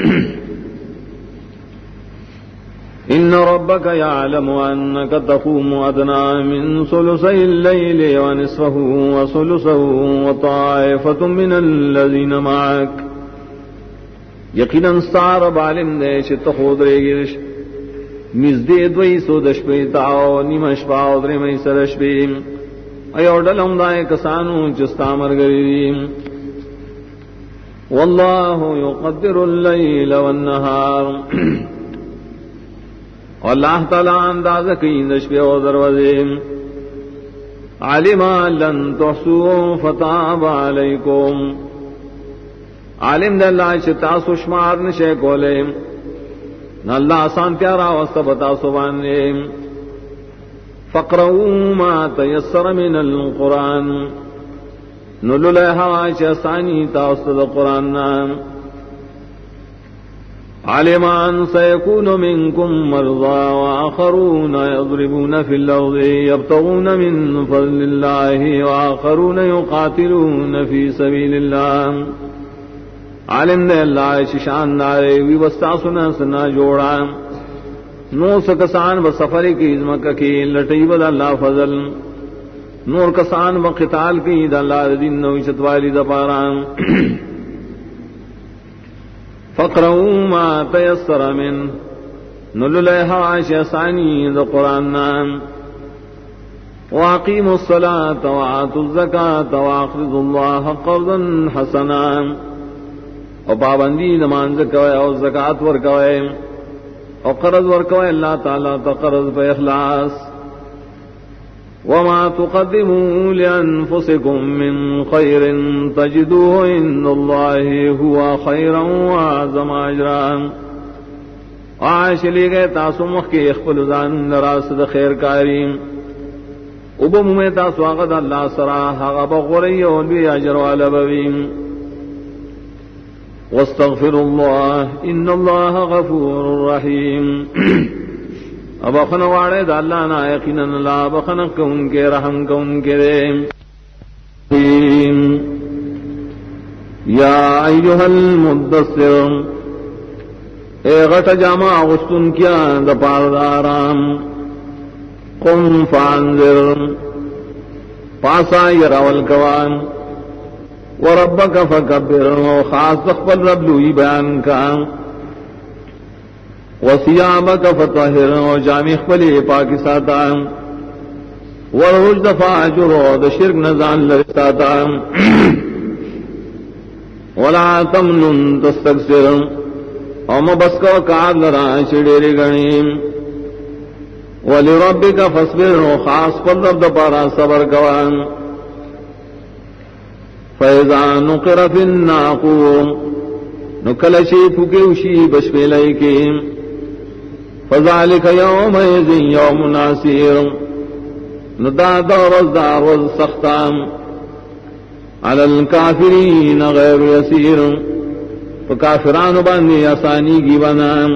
ان ربك يعلم انك تقوم ادنى من ثلثي الليل ونصفه وثلثه وطائفة من الذين معك یقیناً سار عالم دے چت خود رے گرش مزدے دوئی سو دشپی تاو نیمش پاو درے میں سرشپی ایو ڈلم دائے کسانو چستا مرگریم واللہ یقدر اللیل والنہار اللہ تعالیٰ انداز کئی دشپی و دروازیم علما لن تحسو فتاب علیکم عالم دے اللہ چتا سشمار نشے کولے نہ اللہ آسان پیارا وسط بتا سبانے فقرؤوا ما تیسر من القرآن نلو لہا چسانی تاوسط قرآن نام علمان سيكون منكم مرضى وآخرون يضربون في الأرض يبتغون من فضل الله وآخرون يقاتلون في سبيل الله عالم دے اللہ شان دارے وی وستاسنا سنا جوڑا نو سکسان و سفر کی عظمت کی لٹی بد اللہ فضل نور کسان و قتال کی دا اللہ دین نو عزت والی دا پارام فقرؤوا ما تيسر من نللها شسانی دا قرآن نام واقیموا الصلاة وآتوا الزکاة واقرضوا الله قرضا حسنا اور پابندی نماز کوئے اور زکات ورکوئے اور قرض ورکوئے اللہ تعالیٰ تقرض پہ اخلاص وما تقدموا لأنفسكم من خير تجدوه عند الله هو خيرا وأعظم أجرا عاش لی گئے تاسو مخ کے اخبل ذان راست خیر کاریم ابم میں تاسو آغد اللہ سراح غبغری اولوی اجر والا بویم واستغفر الله ان الله غفور رحیم اب اخن واڑے دا اللہ نا یقینا لا بخن کون کے رحم کون کے یا ایھا المدثر اے غٹ جامع غستن کیا دا پاردارام قم فانذر پاسا یراول کوان وربک فکبر خاص تخبر رب لوی بیان کا وثیابک فطہر جامع خبلی پاکی ساتا والرجد فاجر دا شرک نزان لرساتا ولا تمنن تستکثر اوم بسکو کار لرا چڑیری گنیم ولربک فاصبر خاص پر رب دپارا صبر کوان فَإِذَا نُقِرَ فِي النَّاقُورِ نُكَلَشِي فُكِوشِي بَشْمِلَيْكِمْ فَذَلِكَ يَوْمَئِذٍ يَوْمٌ عَسِيرٌ نداد رزدار والسختام على الكافرين غير يسير فكافران بني آسانی کی بنام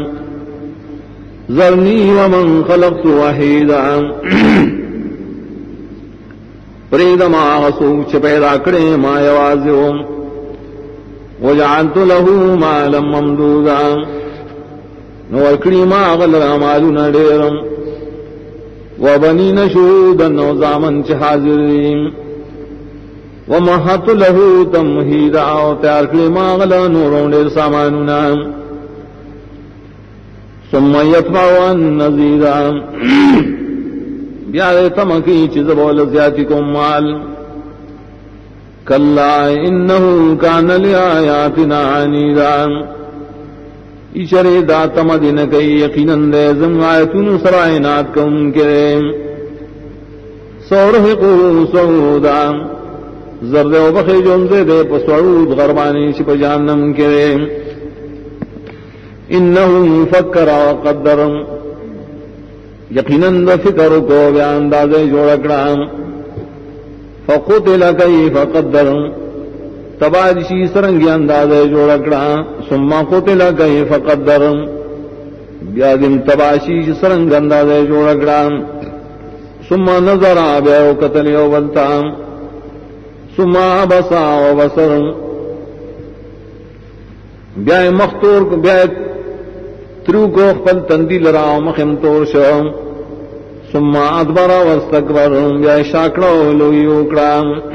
ذرني ومن خلقت وحيدا فرید ما غسوچ پیدا کرے ما یوازیو وجعلت له مالا ممدودا نورکڑی ما غلر مالنا دیرم وبنین شہودا نوزامن چھ حاضرین ومحت له تمہیدا تیارکڑی ما غلر نورون دیر ساماننا ثم یتبعوا النذیرا بیارے تمکی چیز بول زیادی کو مال کلا انہو کان لیایاتنا عنیدا اشرے دا تمدن کئی یقیناً دے زم آیتون سرائنات کن کرے سورحقو سعودا زرد و بخی جونزے دے پسعود غربانی شپ جہنم کرے انہم فکر و قدر یقیناً دا فکر کو بیان دازے جوڑکڑا فقتل کیف قدر تبادشی سرنگی اندازے جوڑکڑا ثم قتل کیف قدر بیادم تباشی سرنگ اندازے جوڑکڑا ثم نظر بیاو قتل یوبلتا ثم بسا و بسر بیائے مختور بیائے ترو کو خپل تندی لراو مخم تور شو ثم ادبر واستكبر بیائے شاکڑو لوی اوکڑا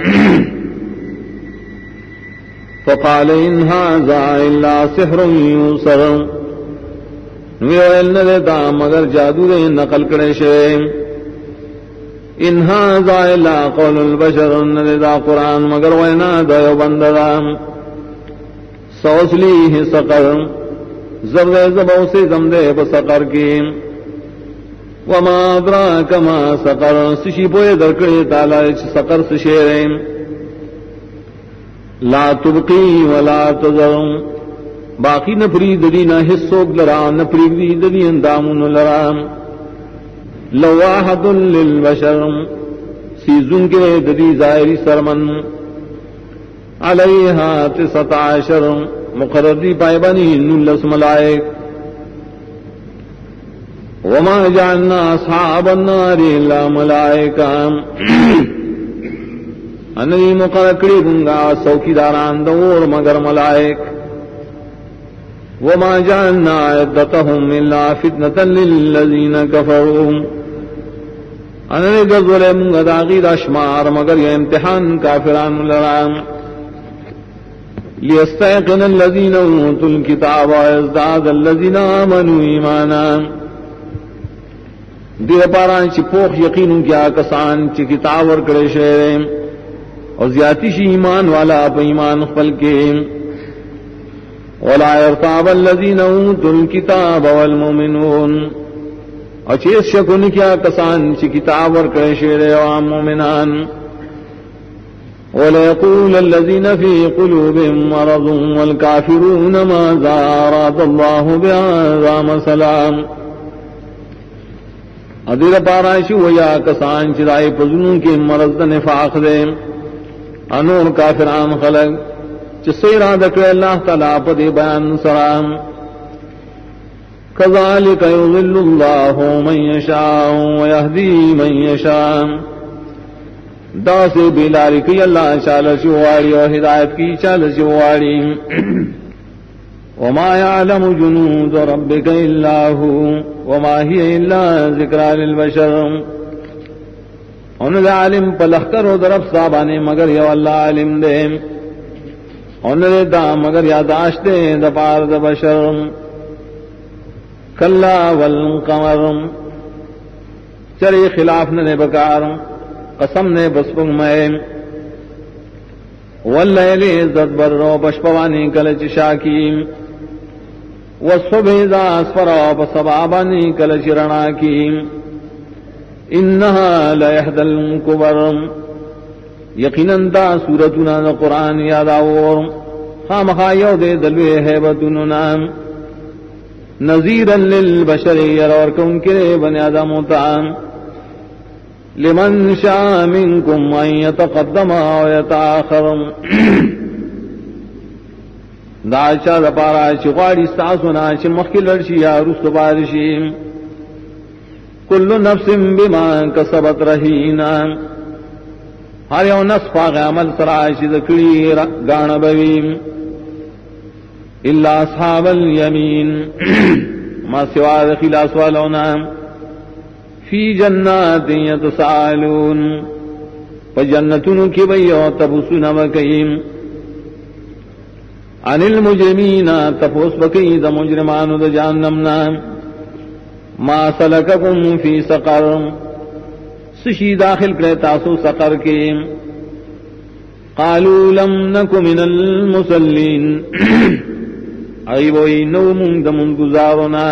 فقال ان هذا الا سحر يوسر ویل ندا مگر جادو دے نقل کرے شے ان هذا الا قول البشر ندا قرآن مگر وینا دا بندہ سوسلیہ سقر زرد زبو سے زمدے بسقر کی وما ادراک ما سقر سشی پوئے درکڑے تالا سقر سشیرے لا تبقی ولا تذر باقی نپری ددی نہ حصوک لرا نپری ددی اندامون لرا لواحد للبشر سیزن کے ددی ظاہری سرمن علیہا 19 مقرری پائبانی نلس ملائک وما جعلنا اصحاب النار الا ملائکہ انہی مقرکڑی بنگا سوکی داران دور مگر ملائک وما جعلنا عدتهم الا فتنة للذین کفروا انہی گزولے منگا داغیر اشمار مگر یہ امتحان کافران لرام لیستیقن الذین اوتوا الکتاب ویزداد الذین آمنوا ایمانا دیر پاران چی پوخ یقینوں کیا کسان چی کتاب ورکڑے شیرے اور زیادتی شی ایمان والا پا ایمان خپل کے ولا یرتاب الذین اوتوا الکتاب والمؤمنون اور چیز شکن کیا کسان چی کتاب ورکڑے شیرے وعام مومنان وَلَيَقُولَ الَّذِينَ فِي قُلُوبِهِم مَّرَضٌ وَالْكَافِرُونَ مَاذَا أَرَادَ اللَّهُ بِهَذَا مَثَلًا ادیر پاراشی ویا کسان چرائے پزنوں کے مرض نفاق دے انور کافران خلق جسے ارادہ کرے اللہ تعالیٰ پدے بیان سرام کذالک یضل اللہ من یشاء ویہدی من یشاء دا سے بیلاری کی اللہ چال شواری اور ہدایت کی چال شواری وما يعلم جنود ربك الا هو وما هي الا ذکرى للبشر ان العالم پلخ کرو درف صابانے مگر یو اللہ علم دے ان دا مگر یاداشت دے دپار دا بشر کلا والقمر چرے خلاف نے بکار قسم نے بسپنگ میں واللیل عزت برو پشپوانی کلچ شاکیم والصبح اذا اسفرا پسبابانی کلچ رناکیم انہا لیحد الکبر یقیناً دا سورتنا دا قرآن یاداور خامخایو دے دلوے حیبتننا نذیرا للبشر یرورکن کرے بن آدموتان لمن شاء منكم ان يتقدم او يتاخر دا چا دا پارا چغاڑی ساسونا چ مخکل ورشی یا رست بارشی کل نفس بما کسبت رہینا ہر یو نفس پاغ عمل سرائش ذکری گانا بویم الا اصحاب الیمین ما سوا خلاص والونا فی جنات یتسالون فجنتن کی بیو تبسن وکیم عن المجرمین تفوس بکی دا مجرمان دا جہنمنا ما سلککم فی سقر سشی داخل کرے تاسو سقر کے قالوا لم نک من المصلین ای وہی نو منگ دمن گزارونا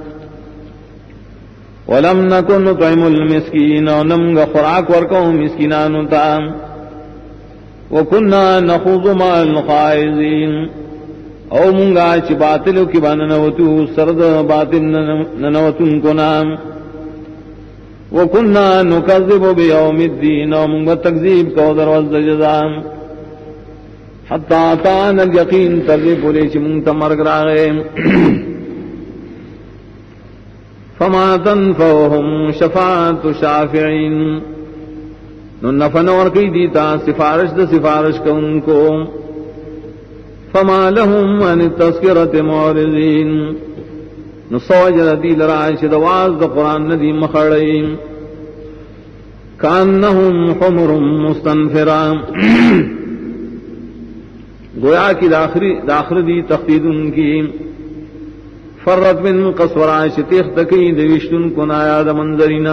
ولم نکن نطعم المسکین ونمگ خوراک ورکو مسکینانو تا وکننا نخوض مع الخائضین او منگا چی باطلو کی باننوتو سرد باطل ننوتن کنام وکننا نکذب بیوم الدین او منگا تکذیب کو در وزد جزام حتی آتانا الیقین ترزی پولی چی منگتا مرگ راغے فما تنفعهم شفاعت شافعین نو نفع نور کی دیتا سفارش دا سفارش کا ان کو فما لهم عن التذکرۃ معرضین نو سوجر دی لراش دواز دا قرآن ندی مخڑی کانہم حمر مستنفرہ گویا کی داخر دی تخفید ان کی فرت من قصورا شتیخ تکی دوشتن کن آیاد منظرنا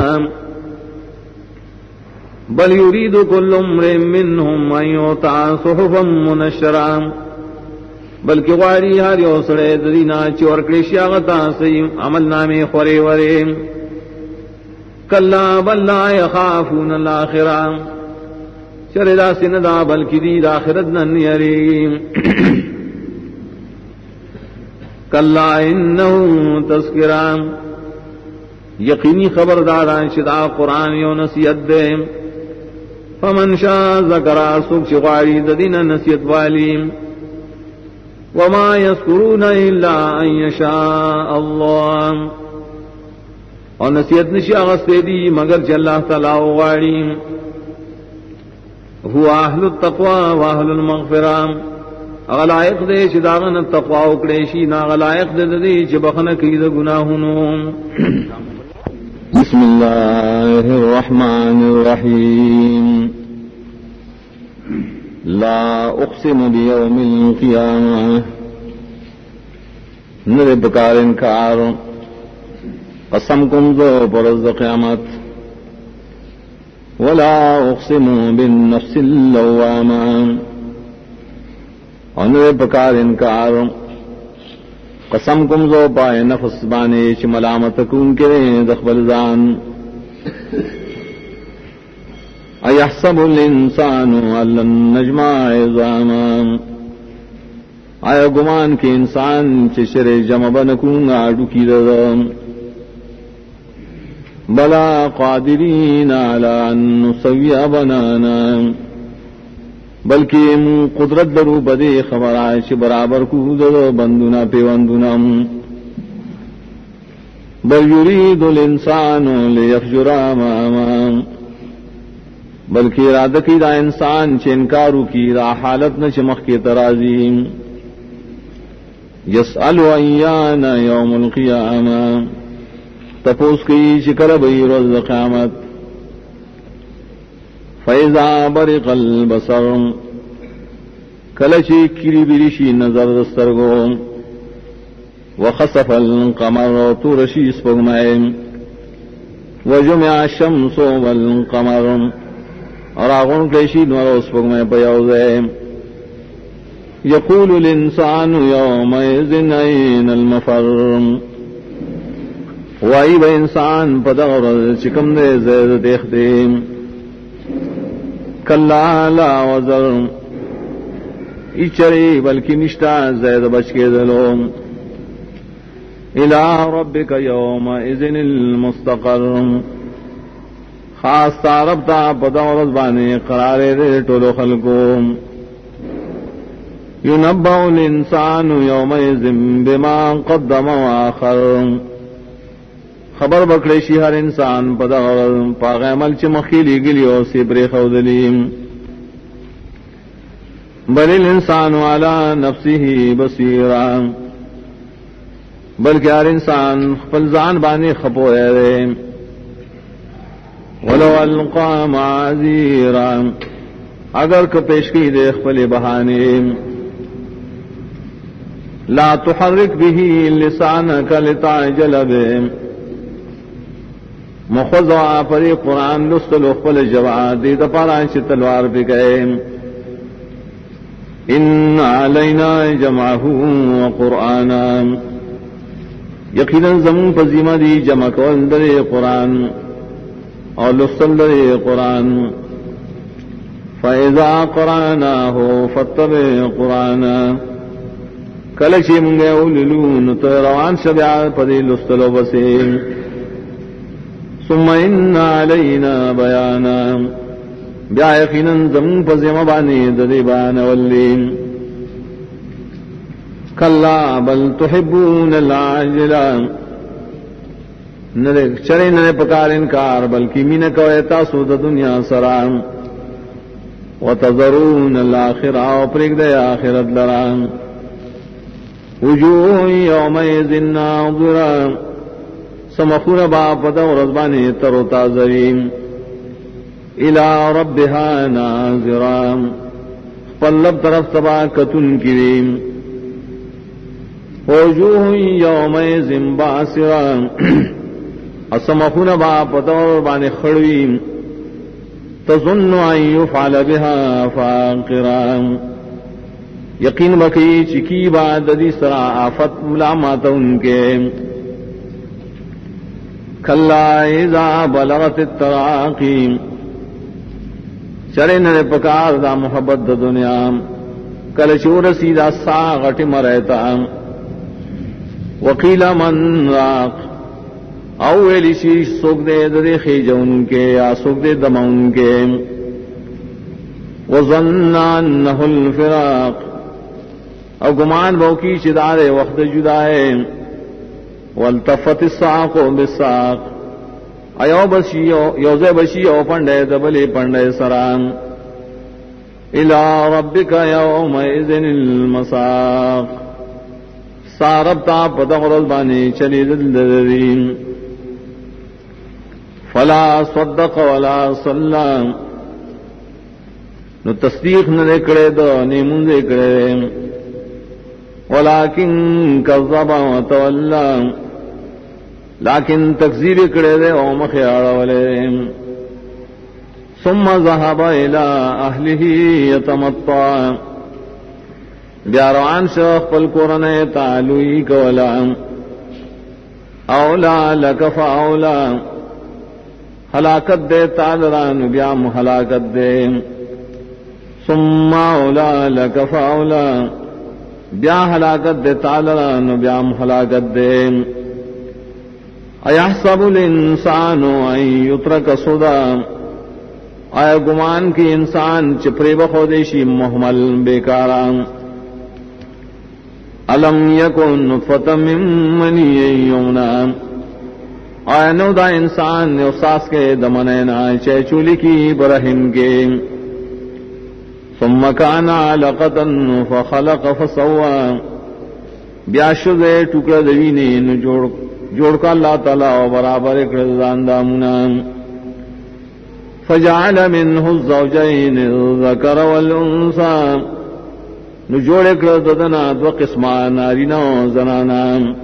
بل یرید کل امر منہم ان یعطا صحفا منشرا بلکہ غاری ہر یو سڑے دینا چور کریشی آغتا سی عمل نامی خوری ورے کلا بل لا یخافون الاخرہ چردا سندا بلکہ دید آخرت نن یریم کلا انہو تذکرام یقینی خبرداران شدا قرآن یو نصیحت دے فمن شاء ذکرا سوک چغاری ددین نصیحت والیم وما یذکرون الا ان یشاء اللہ اور نصیحت نشی آغستے دی مگر چ اللہ تعالی غاریم هو اہل التقوی و اہل المغفرہ اغلائق دے چی داغن التقوی اکڑیشی ناغلائق دے دے چی بخن کی دا گناہنو بسم اللہ الرحمن الرحیم لا اقسم بیوم القیامہ نرے بکار انکار قسم کم زو پرز قیامت ولا اقسم بالنفس اللوامہ انوے بکار انکار قسم کم زو پائے نفس بانے چ ملامت کن کے دخبل زان ایحسب الانسان ان نجمع عظاما آیا گمان کے انسان چ شر جمع بنکوں آڈو کی رضا بلا قادرین علی ان نسوی بنانا بلکہ قدرت درو بدے خبر آئے برابر کو درو بندنا پیوندنا بل یرید الانسان لیفجر اماما بلکہ ارادہ کی دا انسان چ انکارو کی را حالت نہ چمخ کے ترازی یسأل ایان یوم القیامہ تپوس کی چکر بئی روز قیامت فَإِذَا بَرِقَ الْبَصَرُ کلچی کری بریشی نظر دسترگو وخسف القمر تورشی اسپگمائے وجمع الشمس والقمر اور آغن کلیشی نور اسپگمائے پیوزے یقول الانسان یومئذ این المفر وائی با انسان پدغر چکم دے زید دیکھ دے کلا لا وزر اچری بلکی نشتا زید بچ کے دلو الى ربک یومئذ المستقر خاص رب تا پدغر بانے قرار دے ٹولو خلقو ينبأ الانسان يومئذ بما قدم واخر خبر بکڑیشی ہر انسان پدغر پاغ عمل چ مخیلی گلیو سی بری خودلیم بل الانسان على نفسه بصیرا بلکہ ہر انسان خپل ځان باندې خپوئے دے ولو القى معاذیرا اگر کہ پیش کی دے خپل بہانے لا تحرک به لسانك لتعجل به مخضع پری قرآن لستل اخبل جواد دی دپاران چی تلوار پی گئے ان علینا جمعہ وقرآنا یقیناً زمون پزیمہ دی جمع کول در قرآن اور لفظ در قرآن فَإِذَا قَرَأْنَاهُ فَاتَّبِعْ قُرْآنَهُ کلچی منگے اوللون تو روان شبع پدی لستلو بسیم ثم ان علینا بیانا بیا یقینا زمون پزیم بانی ددی بان واللیم کلا بل تحبون العاجلہ چرے نرے پکار انکار بلکی مین کوئے تاسو دا دنیا سرام وتذرون الآخرہ وپرک دے آخرت لرام وجوہ یومئذ ناظرہ سمخون باپ و رضبانی تر و تازرین الى ربها ناظرام پلب طرف تبا کتن کریم وجوہ یومئذ باسرہ اسمخون باپ و رضبانی خڑویم تظن ان یفعل بها فاقرام یقین بکی چکی بعد دی سرا آفت ملامات ان کے کلا اذا بلغت التراقی چرے نرے پکار دا محبت دا دنیا کل چور سیدھا سا غٹ مرتا وقیل من راق او ویلی شیش سوک دے دے خیج ان کے یا سوک دے دم ان کے وظن انہ الفراق او گمان بوکی چدارے وقت جدائے والتفت الساق بالساق ایو بشی یوزے بشی او پنڈے دبلی پنڈے سرام الى ربک یومئذ المساق ساربتا پتغرز بانی چلی دلدرین فلا صدق ولا صلی نو تصدیق نہ کرے دو نیمون دے کرے ولكن كذب وتولى لیکن تکذیب کرے دے او مخیاڑ والے ثم ذهب الى اهله يتمطع بیاروان شخ پل قرنے تعلوی کولا اولا لك فاولا ہلاکت دے تعالران بیام ہلاکت دے ثم اولا لك فاولا بیا ہلاکت دے تعالران بیام ہلاکت دے ایحسب الانسان ان یترک سدا آیا گمان کی انسان چپرے بخودیشی محمل بیکاران الم یکن نطفة من منی یمنا آیا نو دا انسان نے اساس کے دمنینا چے چولی کی برہم کے ثم كان علقة فخلق فسوى بیا شدے ٹکڑا دوینے نو جوڑ کا اللہ تعالی و برابر اکرزان دامنا فجعل منه الزوجين الذكر والانثى نو جوڑ اکرزدنا دو قسمان نارینا و زنانا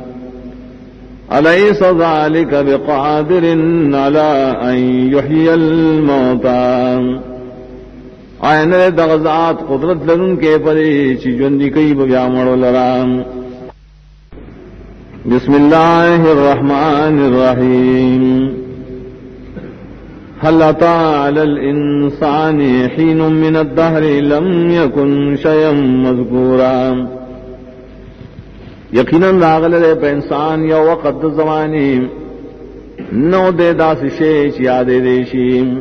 الیس ذلك بقادر على ان يحيي الموتى آئین دغزات قدرت لرن کے پری چی جوندی کئی بیا مڑو لرام بسم اللہ الرحمن الرحیم هل اتى على الانسان حين من الدهر لم يكن شيئا مذكورا یقیناً راغل دے پہ انسان یا وقت زمانی نو دے داس شیش یادے دیشیم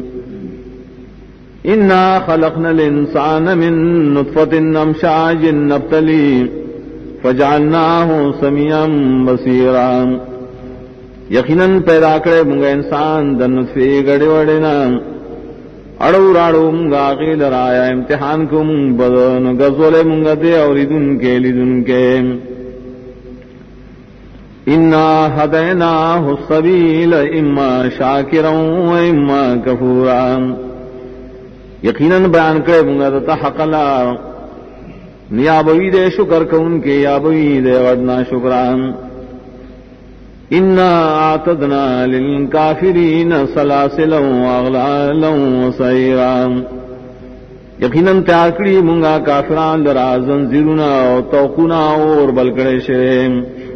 انا خلقنا الانسان من نطفة امشاج نبتلی فجعلناه سمیعا بصیرا یقیناً پیدا کرے منگا انسان دن نطفے گڑے وڑینا اڑو راڑو منگا غیل رایا امتحان کو منگ بدن گزولے منگا دے اور لیدن کے انا ہدیناہ السبیل اما شاکرا و اما کفورا یقیناً بیان کرے منگا دتا حقلا نیا بوی دے شکر کون کے یا بوی دے ودنا شکران انا اعتدنا للکافرین سلاسلا واغلالا وسعیرا یقیناً تیار کری منگا کافران لرا زنزیرنا و توقنا اور بلکڑے شرم.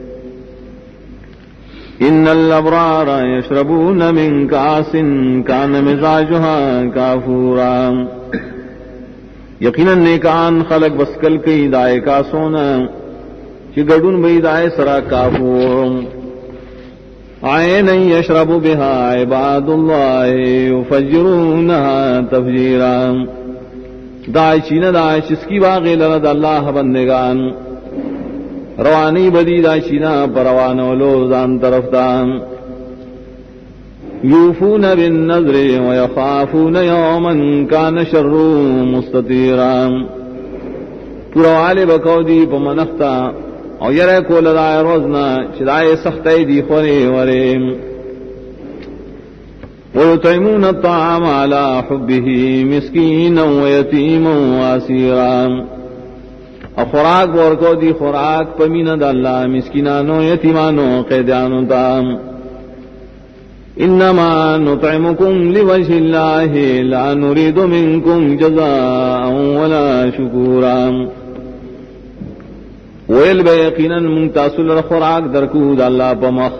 ان الابرار یشربون من کاس کان مزاجها کافورا. یقیناً نیکان خلق بسکل کی دائے کا سونا چی گڑون بئی دائے سرا کافور. عین یشرب بها عباد اللہ یفجرونها تفجیرا. دائے چین دائے چسکی باغی لرد اللہ بندگان روانی بدی دائے چینا پروان ولو زان طرف دان. یوفون بالنذر ویخافون یوما کان شر مستطیرا. پروالے بکو دی پمنختا او یرے کول دائے روزنا چدائے سختی دی خوری وریم. ويطعمون الطعام على حبه مسكينا ويتيما واسيرا. خوراک ورکو دی خوراک پمین دا اللہ مسکینانو یتیمانو قیدانو تام. انما نطعمكم لوجه الله لا نريد منكم جزاء ولا شكورا. ویل بے یقینا منتاصل خوراک درکو دا اللہ پمخ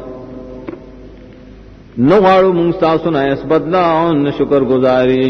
نوارو منستاسن ایس بدلا ان شکر گزاری.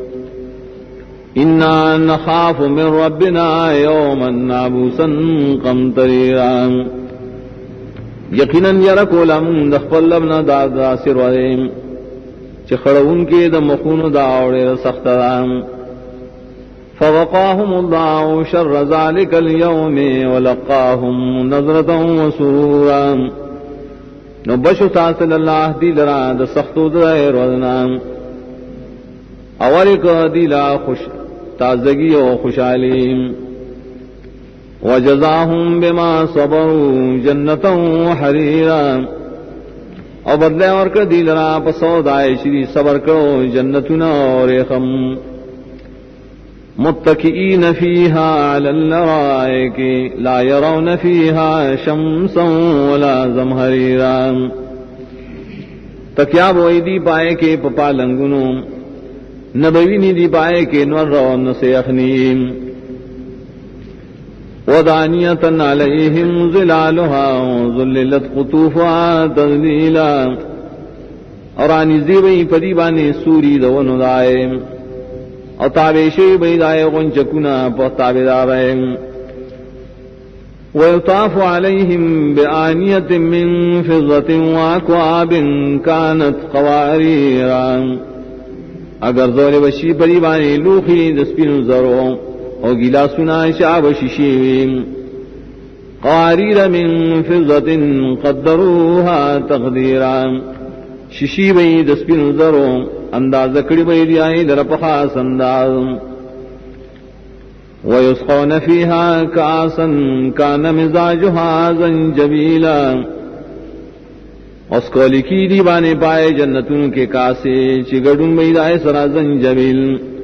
انا نخاف من ربنا یوما عبوسا قمطریرا. یقیناً یرکو لمن دخپل لبنا دادا سرویم چخڑون کے دمخون داوڑے سخترام. فوقاهم اللہ شر ذلك اليوم ولقاهم نظرة وسرورا. نو بشو تاسل اللہ دی لرا دا سختو دائر وزنام اولی کا دی لا خوش تازگی و خوشحالیم. وجزاہم بما صبروا جنتا وحریرا. او بدلے اور کا دی لرا پسو دائے شری صبر کرو جنتنا اور خم. متکئین فیہا علی الارائک لا یرون فیہا شمسا ولا زمہریرا. تکیا بوئی دی پائے کے پپا لنگنو نبوینی دی پائے کے نور رون سے اخنیم. ودانیتا علیہم ظلالها ظللت قطوفها تذلیلا. اور آنی زیبئی پدی بانے سوری دونو دائم اور تابیشی بیدائے غنچکنا پر تابداریں. ویطاف علیہم بآنیت من فضت واکواب کانت قواریرا. اگر زور بشی پریبانی لوخی دسپین زرو اور گلا سنا شعب ششیم. قواریر من فضت قدروها تقدیرا. ششی بئی دسپین زرو انداز کڑی بئی دیائی درپخاس انداز. ویسقون فیہا کاسا کان مزاجها زنجبیلا. اس کو لکی دی بانے پائے جنتوں کے کاسے چگڑن بئی دائے سرا زنجبیل.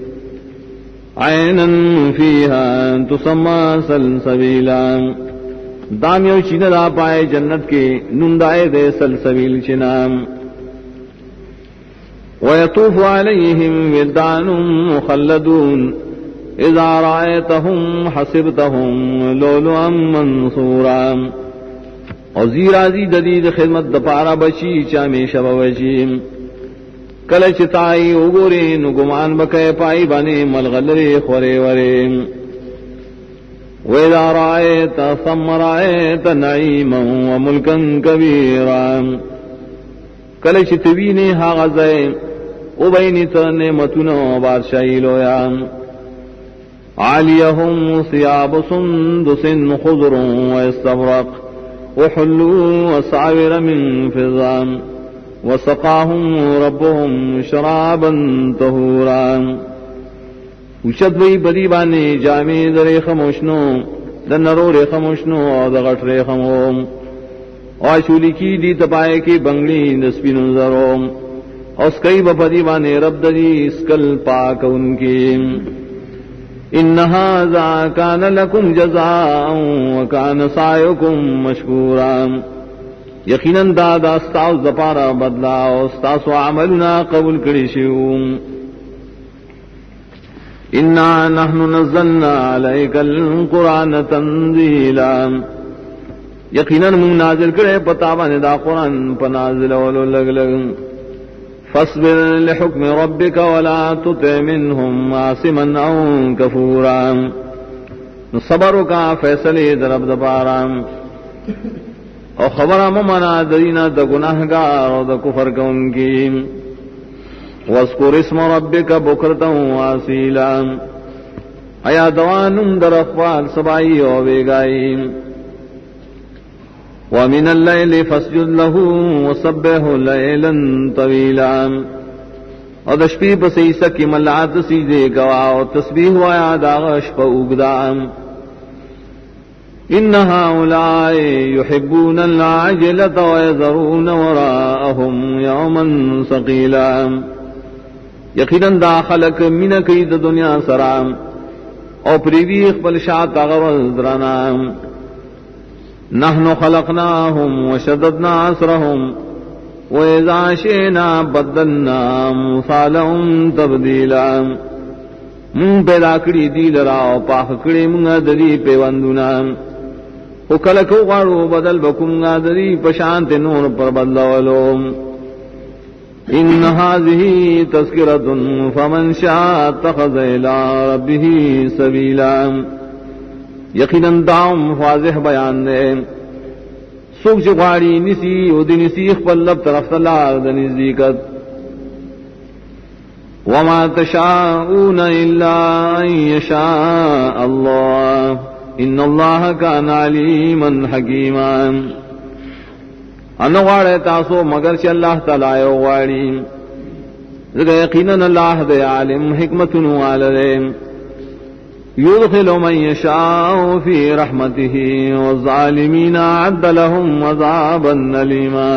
عینا فیہا تسمى سلسبیلا. دامیو چین دا پائے جنت کے نندائے دے سلسبیل چنام. ويطوف عليهم ولدان مخلدون اذا رأيتهم حسبتهم لؤلؤا منثورا. اور زیرازی جدید خدمت دپارا بچی چامی شب وجیم کل چتائی اگورے نگمان بکے پائی بانے ملغلرے خورے ورے. وَإِذَا رَأَيْتَ ثَمَّ رَأَيْتَ نَعِيمًا وَمُلْكًا كَبِيرًا. کل چتوینے ہا غزے او بینی نعمتنا بادشاہی لویا. عالیہم ثیاب سندس خضر واستبرق وحلوا اساور من فضة وسقاهم ربهم شرابا طهورا. وشد وی بدی بانے جامع در خموشنو دنرو ر خموشنو دغٹ ر خموم. آشولی کی دی تپائے کی بنگلی دسپین زروم اس کئی بپدی بانے رب دری اسکل پاک ان کی. ان ھذا کان لکم جزاء وکان سعیکم مشکورا. یقیناً دادا استاؤ زپارا بدلا استاسو عملنا قبول کری شیوم. انا نحن نزلنا علیک القرآن تنزیلا یقیناً من نازل کرے پتا بانے دا قرآن پنازل ولو لگ لگ فاصبر لحکم ربک ولا تطع منهم عاصما او کفورا صبر کا فیصلے درب دبارام اور خبر ممنا دینا دا گناہگار اور دا کفر کون کی واذکر اسم ربک بکرتا واسیلا ایا دوانم در اخوال سبائی و بیگائی ومن اللیل فاسجد له وسبح لیلا طویلا اور دشپی پسی سکی ملعات سیدے گوا اور تسبیح وایا داغش پا اگدام ان هؤلاء يحبون العاجلة ويذرون وراءهم يوما ثقيلا یقیناً دا خلق من قید دنیا سرام او پریویخ بلشات غوز درانام نحن خلقناهم وشددنا عصرهم وإذا شئنا بدلنا أمثالهم تبديلا من پیدا کری دی لرا او پاک کری منگا دری پیوندنا او کلکو غارو بدل بکمگا دری پشانت نور پر بدلولو ان هذه تذکرۃ فمن شاء اتخذ الى ربه سبیلا یقیناً دام واضح بیان دے سوک چغاری نسی او دی نسیخ پر لب طرف تلار دنزدیکت وما تشاءون الا ان يشاء الله ان الله كان عليما حكيما انوارے تاسو مگر چ اللہ تعالی واری یقینا اللہ دے عالم حکمت والے يدخل من يشاء في رحمته والظالمين عد لهم عذابا أليما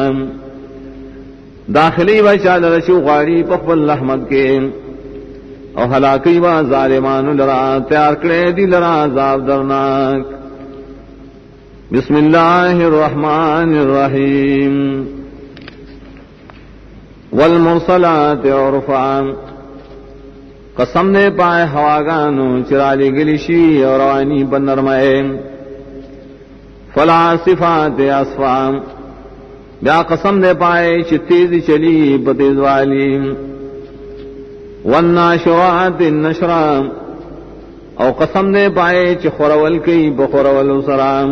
داخلی و چال رشو غاری پخبل رحمت کے اور ہلاکی و ظالمان لرا تیار کرے دی لرا عذاب درناک بسم اللہ الرحمن الرحیم والمرسلات عرفا قسم نے پائے ہواگانو چرالی گلیشی اور روانی بنرمائے فالعاصفات عصفا بیا قسم دے پائے چھ تیزی چلی بتیز والی والناشرات النشرا او قسم دے پائے چھ خورول کی بخورول سرام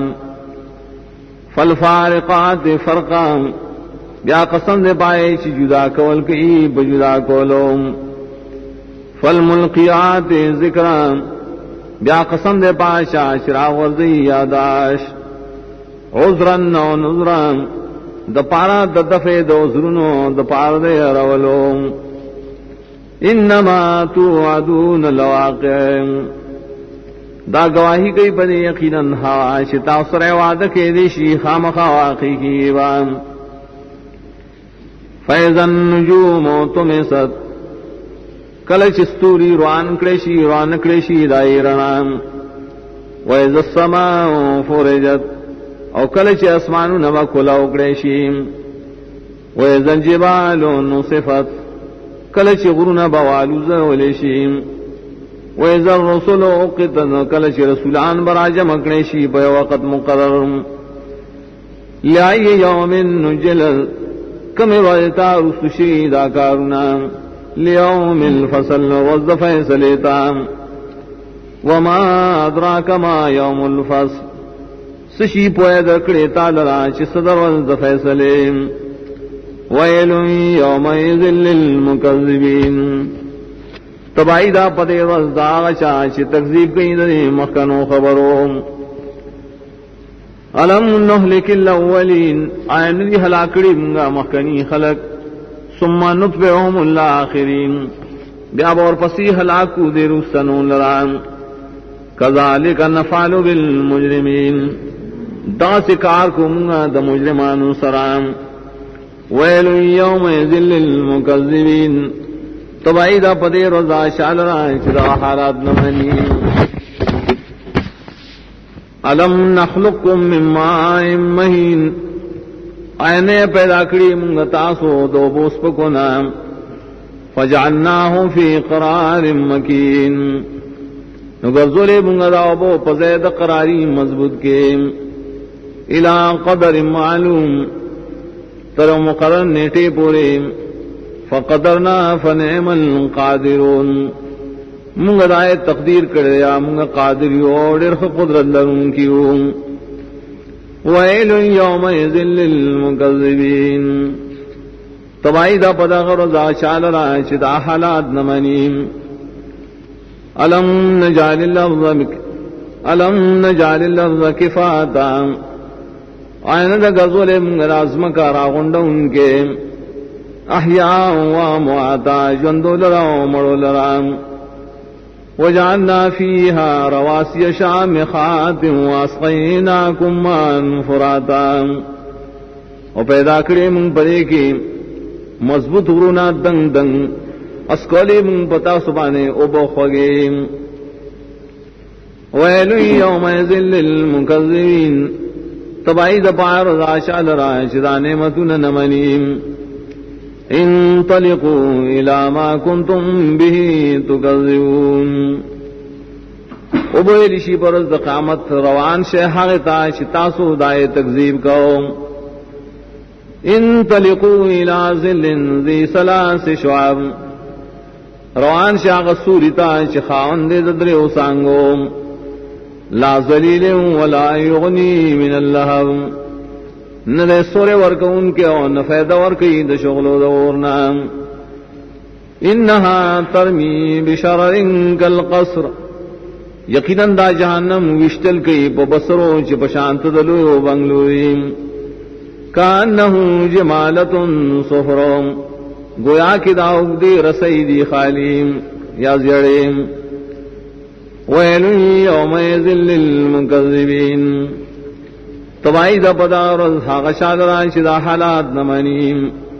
فالفارقات فرقا بیا قسم دے پائے چھ جدا کول کی بجدا کولو فالملقیات ذکرا بیا قسم دے پائے شراغ ورزی یاداش عذرن و نذران دا پارا دا دفع دو ذرنو دا پار دے رولو انما توعدون لواقع دا گواہی کئی پدے یقیناً ہوا شتا سر وعدہ کے دیشی خامخا واقعی کی وام فیضا النجوم تمست کلچ استوری روان کریشی دائی رنام ویز السماء فرجت او کلچ اسمانو نما کلاو کریشیم ویز الجبال نصفت کلچ غرون بوالوز ولیشیم ویز الرسول اقتن کلچ رسولان براجم کریشی بے وقت مقرر لائی یوم نجلل کم وجتا رسوشی دا کارونا لیوم الفصل وظف فیصلیتا وما ادراک ما یوم الفصل سشی پوید کڑیتا لرا چی صدر وظف فیصلیم ویل یومئذ للمکذبین تبائی دا پدے وزدا غچا چی تکذیب کئی دے مخکنو خبروں علم نہلک الاولین آئین دی ہلاکڑی منگا مخکنی خلق ثم نتبعهم الاخرین بیاب اور پسی ہلاکو دے رستنو لران کذالک نفعل بالمجرمین دا سکار کو منگا دا مجرمانو سرام ویل یومئذ للمکذبین تبائی دا پدے رضا شال رائے چدا حالات نمانی علم نخلقکم من ماء مہین آئینے پیدا کری منگا تاسو دو بوس پکونا فجعلناهم في قرار مكين نغرزل منغراو پزید قراری مضبوط کے الى قدر معلوم تر مقرر نیٹے پورے فقدرنا فنعم القادرون منگا دائے تقدیر کریا منگا قادریو ڈرخ قدرت لرون کیو ویل یومئذ للمکذبین تبائی دا پدا غرزا چال را چدا حالات نمانیم الم نجعل الارض کفاتا آئین دا غزول منگا ازمکا راغنڈا ان کے احیاء و امواتا جندو لرا و مرو لرا وجعلنا فيها رواسي شامخات واسقيناكم ماء فراتا اور پیدا کرے من پرے کی مضبوط غرونا دنگ دنگ اسکولی من پتا سبانے اوبو خوگے ویل یومئذ للمکذبین تبائی دپار راشا لرا چدا نعمتون نمنیم انطلقوا الى ما كنتم به تكذبون ابو رشی پرز قیامت روان شہاغتا شتاسو دائے تکذیب کو انطلقوا الى ظل ذی ثلاث شعب روان شاغ سورتا شخاون دے ددرے سانگو لا ذلیل ولا یغنی من اللہب نہ دے سورے ورک ان کے اور نہ فائدہ ورکی د شغل و دورنا انہا ترمی بشرر کالقصر یقیناً دا جہنم وشتل کی ببصروں چ پشانت دلو بنگلوری کانہو جمالت صفروں گویا کی داؤ دی رسی دی خالیم یا زیڑیم ویل یومئذ للمکذبین تبائی دا پدا رز حاغشا لران شدا حالات نمانیم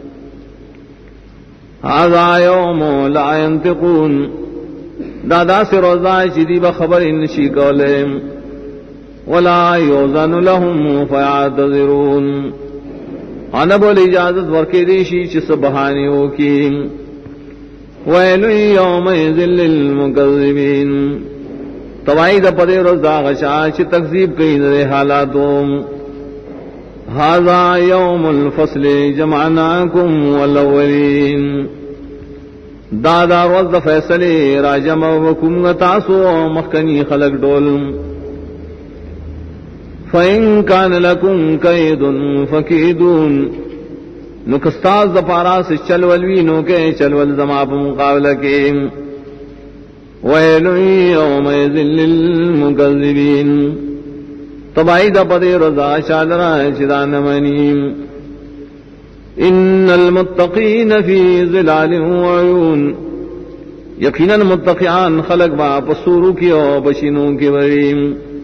هذا یوم لا ينطقون دادا سے روزہ چیدی بخبر انشی کولیم ولا یوزن لهم فیعتذرون آنا بول اجازت ورکی دیشی چس بہانیوں کی ویل یومئذ للمکذبین توائی دا پدے روزہ غشا چی تکذیب کئی در حالاتوں هذا یوم الفصل جمعناکم والاولین دادا روز فیصلے راجم وکم تاسو مخکنی خلق ڈول فَإِن كَانَ لَكُمْ كَيْدٌ فَكِيدُونَ نکستاز دپارا سے چلولوینوں کے چلول زما پا مقابلہ کے وَيْلٌ يَوْمَئِذٍ لِّلْمُكَذِّبِينَ تبائی دا پدے رضا شالرا چدان منیم ان المتقین فی ظلال وعیون یقیناً متقیان خلق با پسورو کی او بشینوں کی وریم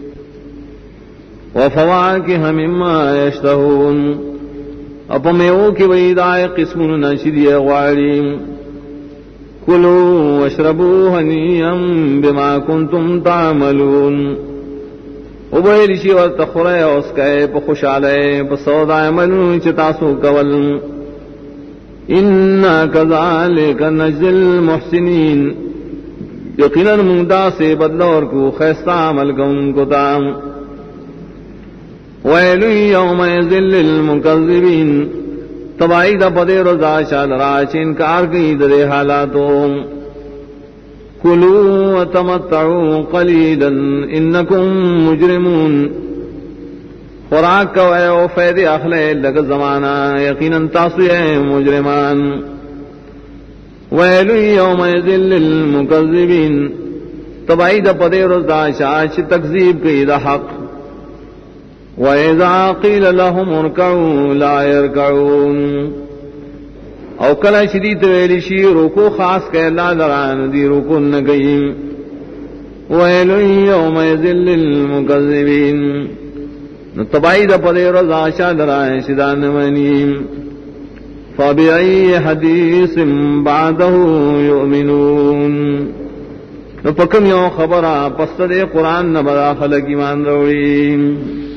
وفواکہ مما یشتہون اپمیو کی ویدائے قسمون نشدی غواریم کلوا واشربوا ہنیئا بما کنتم تعملون ابوئی رشی و تخورے اسکے پا خوشالے پا سودا عملون چتاسو کول انا کذالک نجزی المحسنین یقیناً مندہ سے بدلور کو خیستہ عمل کن کو تام ویل یومئذ للمکذبین تبائی دا پدے رضا شال راچ انکار کی درے حالاتوں کلوا وتمتعوا قلیلا انکم مجرمون خوراک کو اے او فیدی اخلے لگ زمانہ یقیناً تاسوی مجرمان ویل یومئذ للمکذبین تبائی دا پدے رضا شاچ تکذیب کی دا حق وَإِذَا قِيلَ لَهُمُ ارْكَعُوا لَا يَرْكَعُونَ او کلا شدید ویلشی روکو خاص کہ اللہ لران دی روکو نگئیم وَيْلٌ يَوْمَئِذٍ لِّلْمُكَذِّبِينَ نتبائی دا پدے رضا شا لران شدان منیم فَبِأَيِّ حَدِيثٍ بَعْدَهُ يُؤْمِنُونَ نپکم یو خبرہ پس دے قرآن نبدا خلق ایمان روڑیم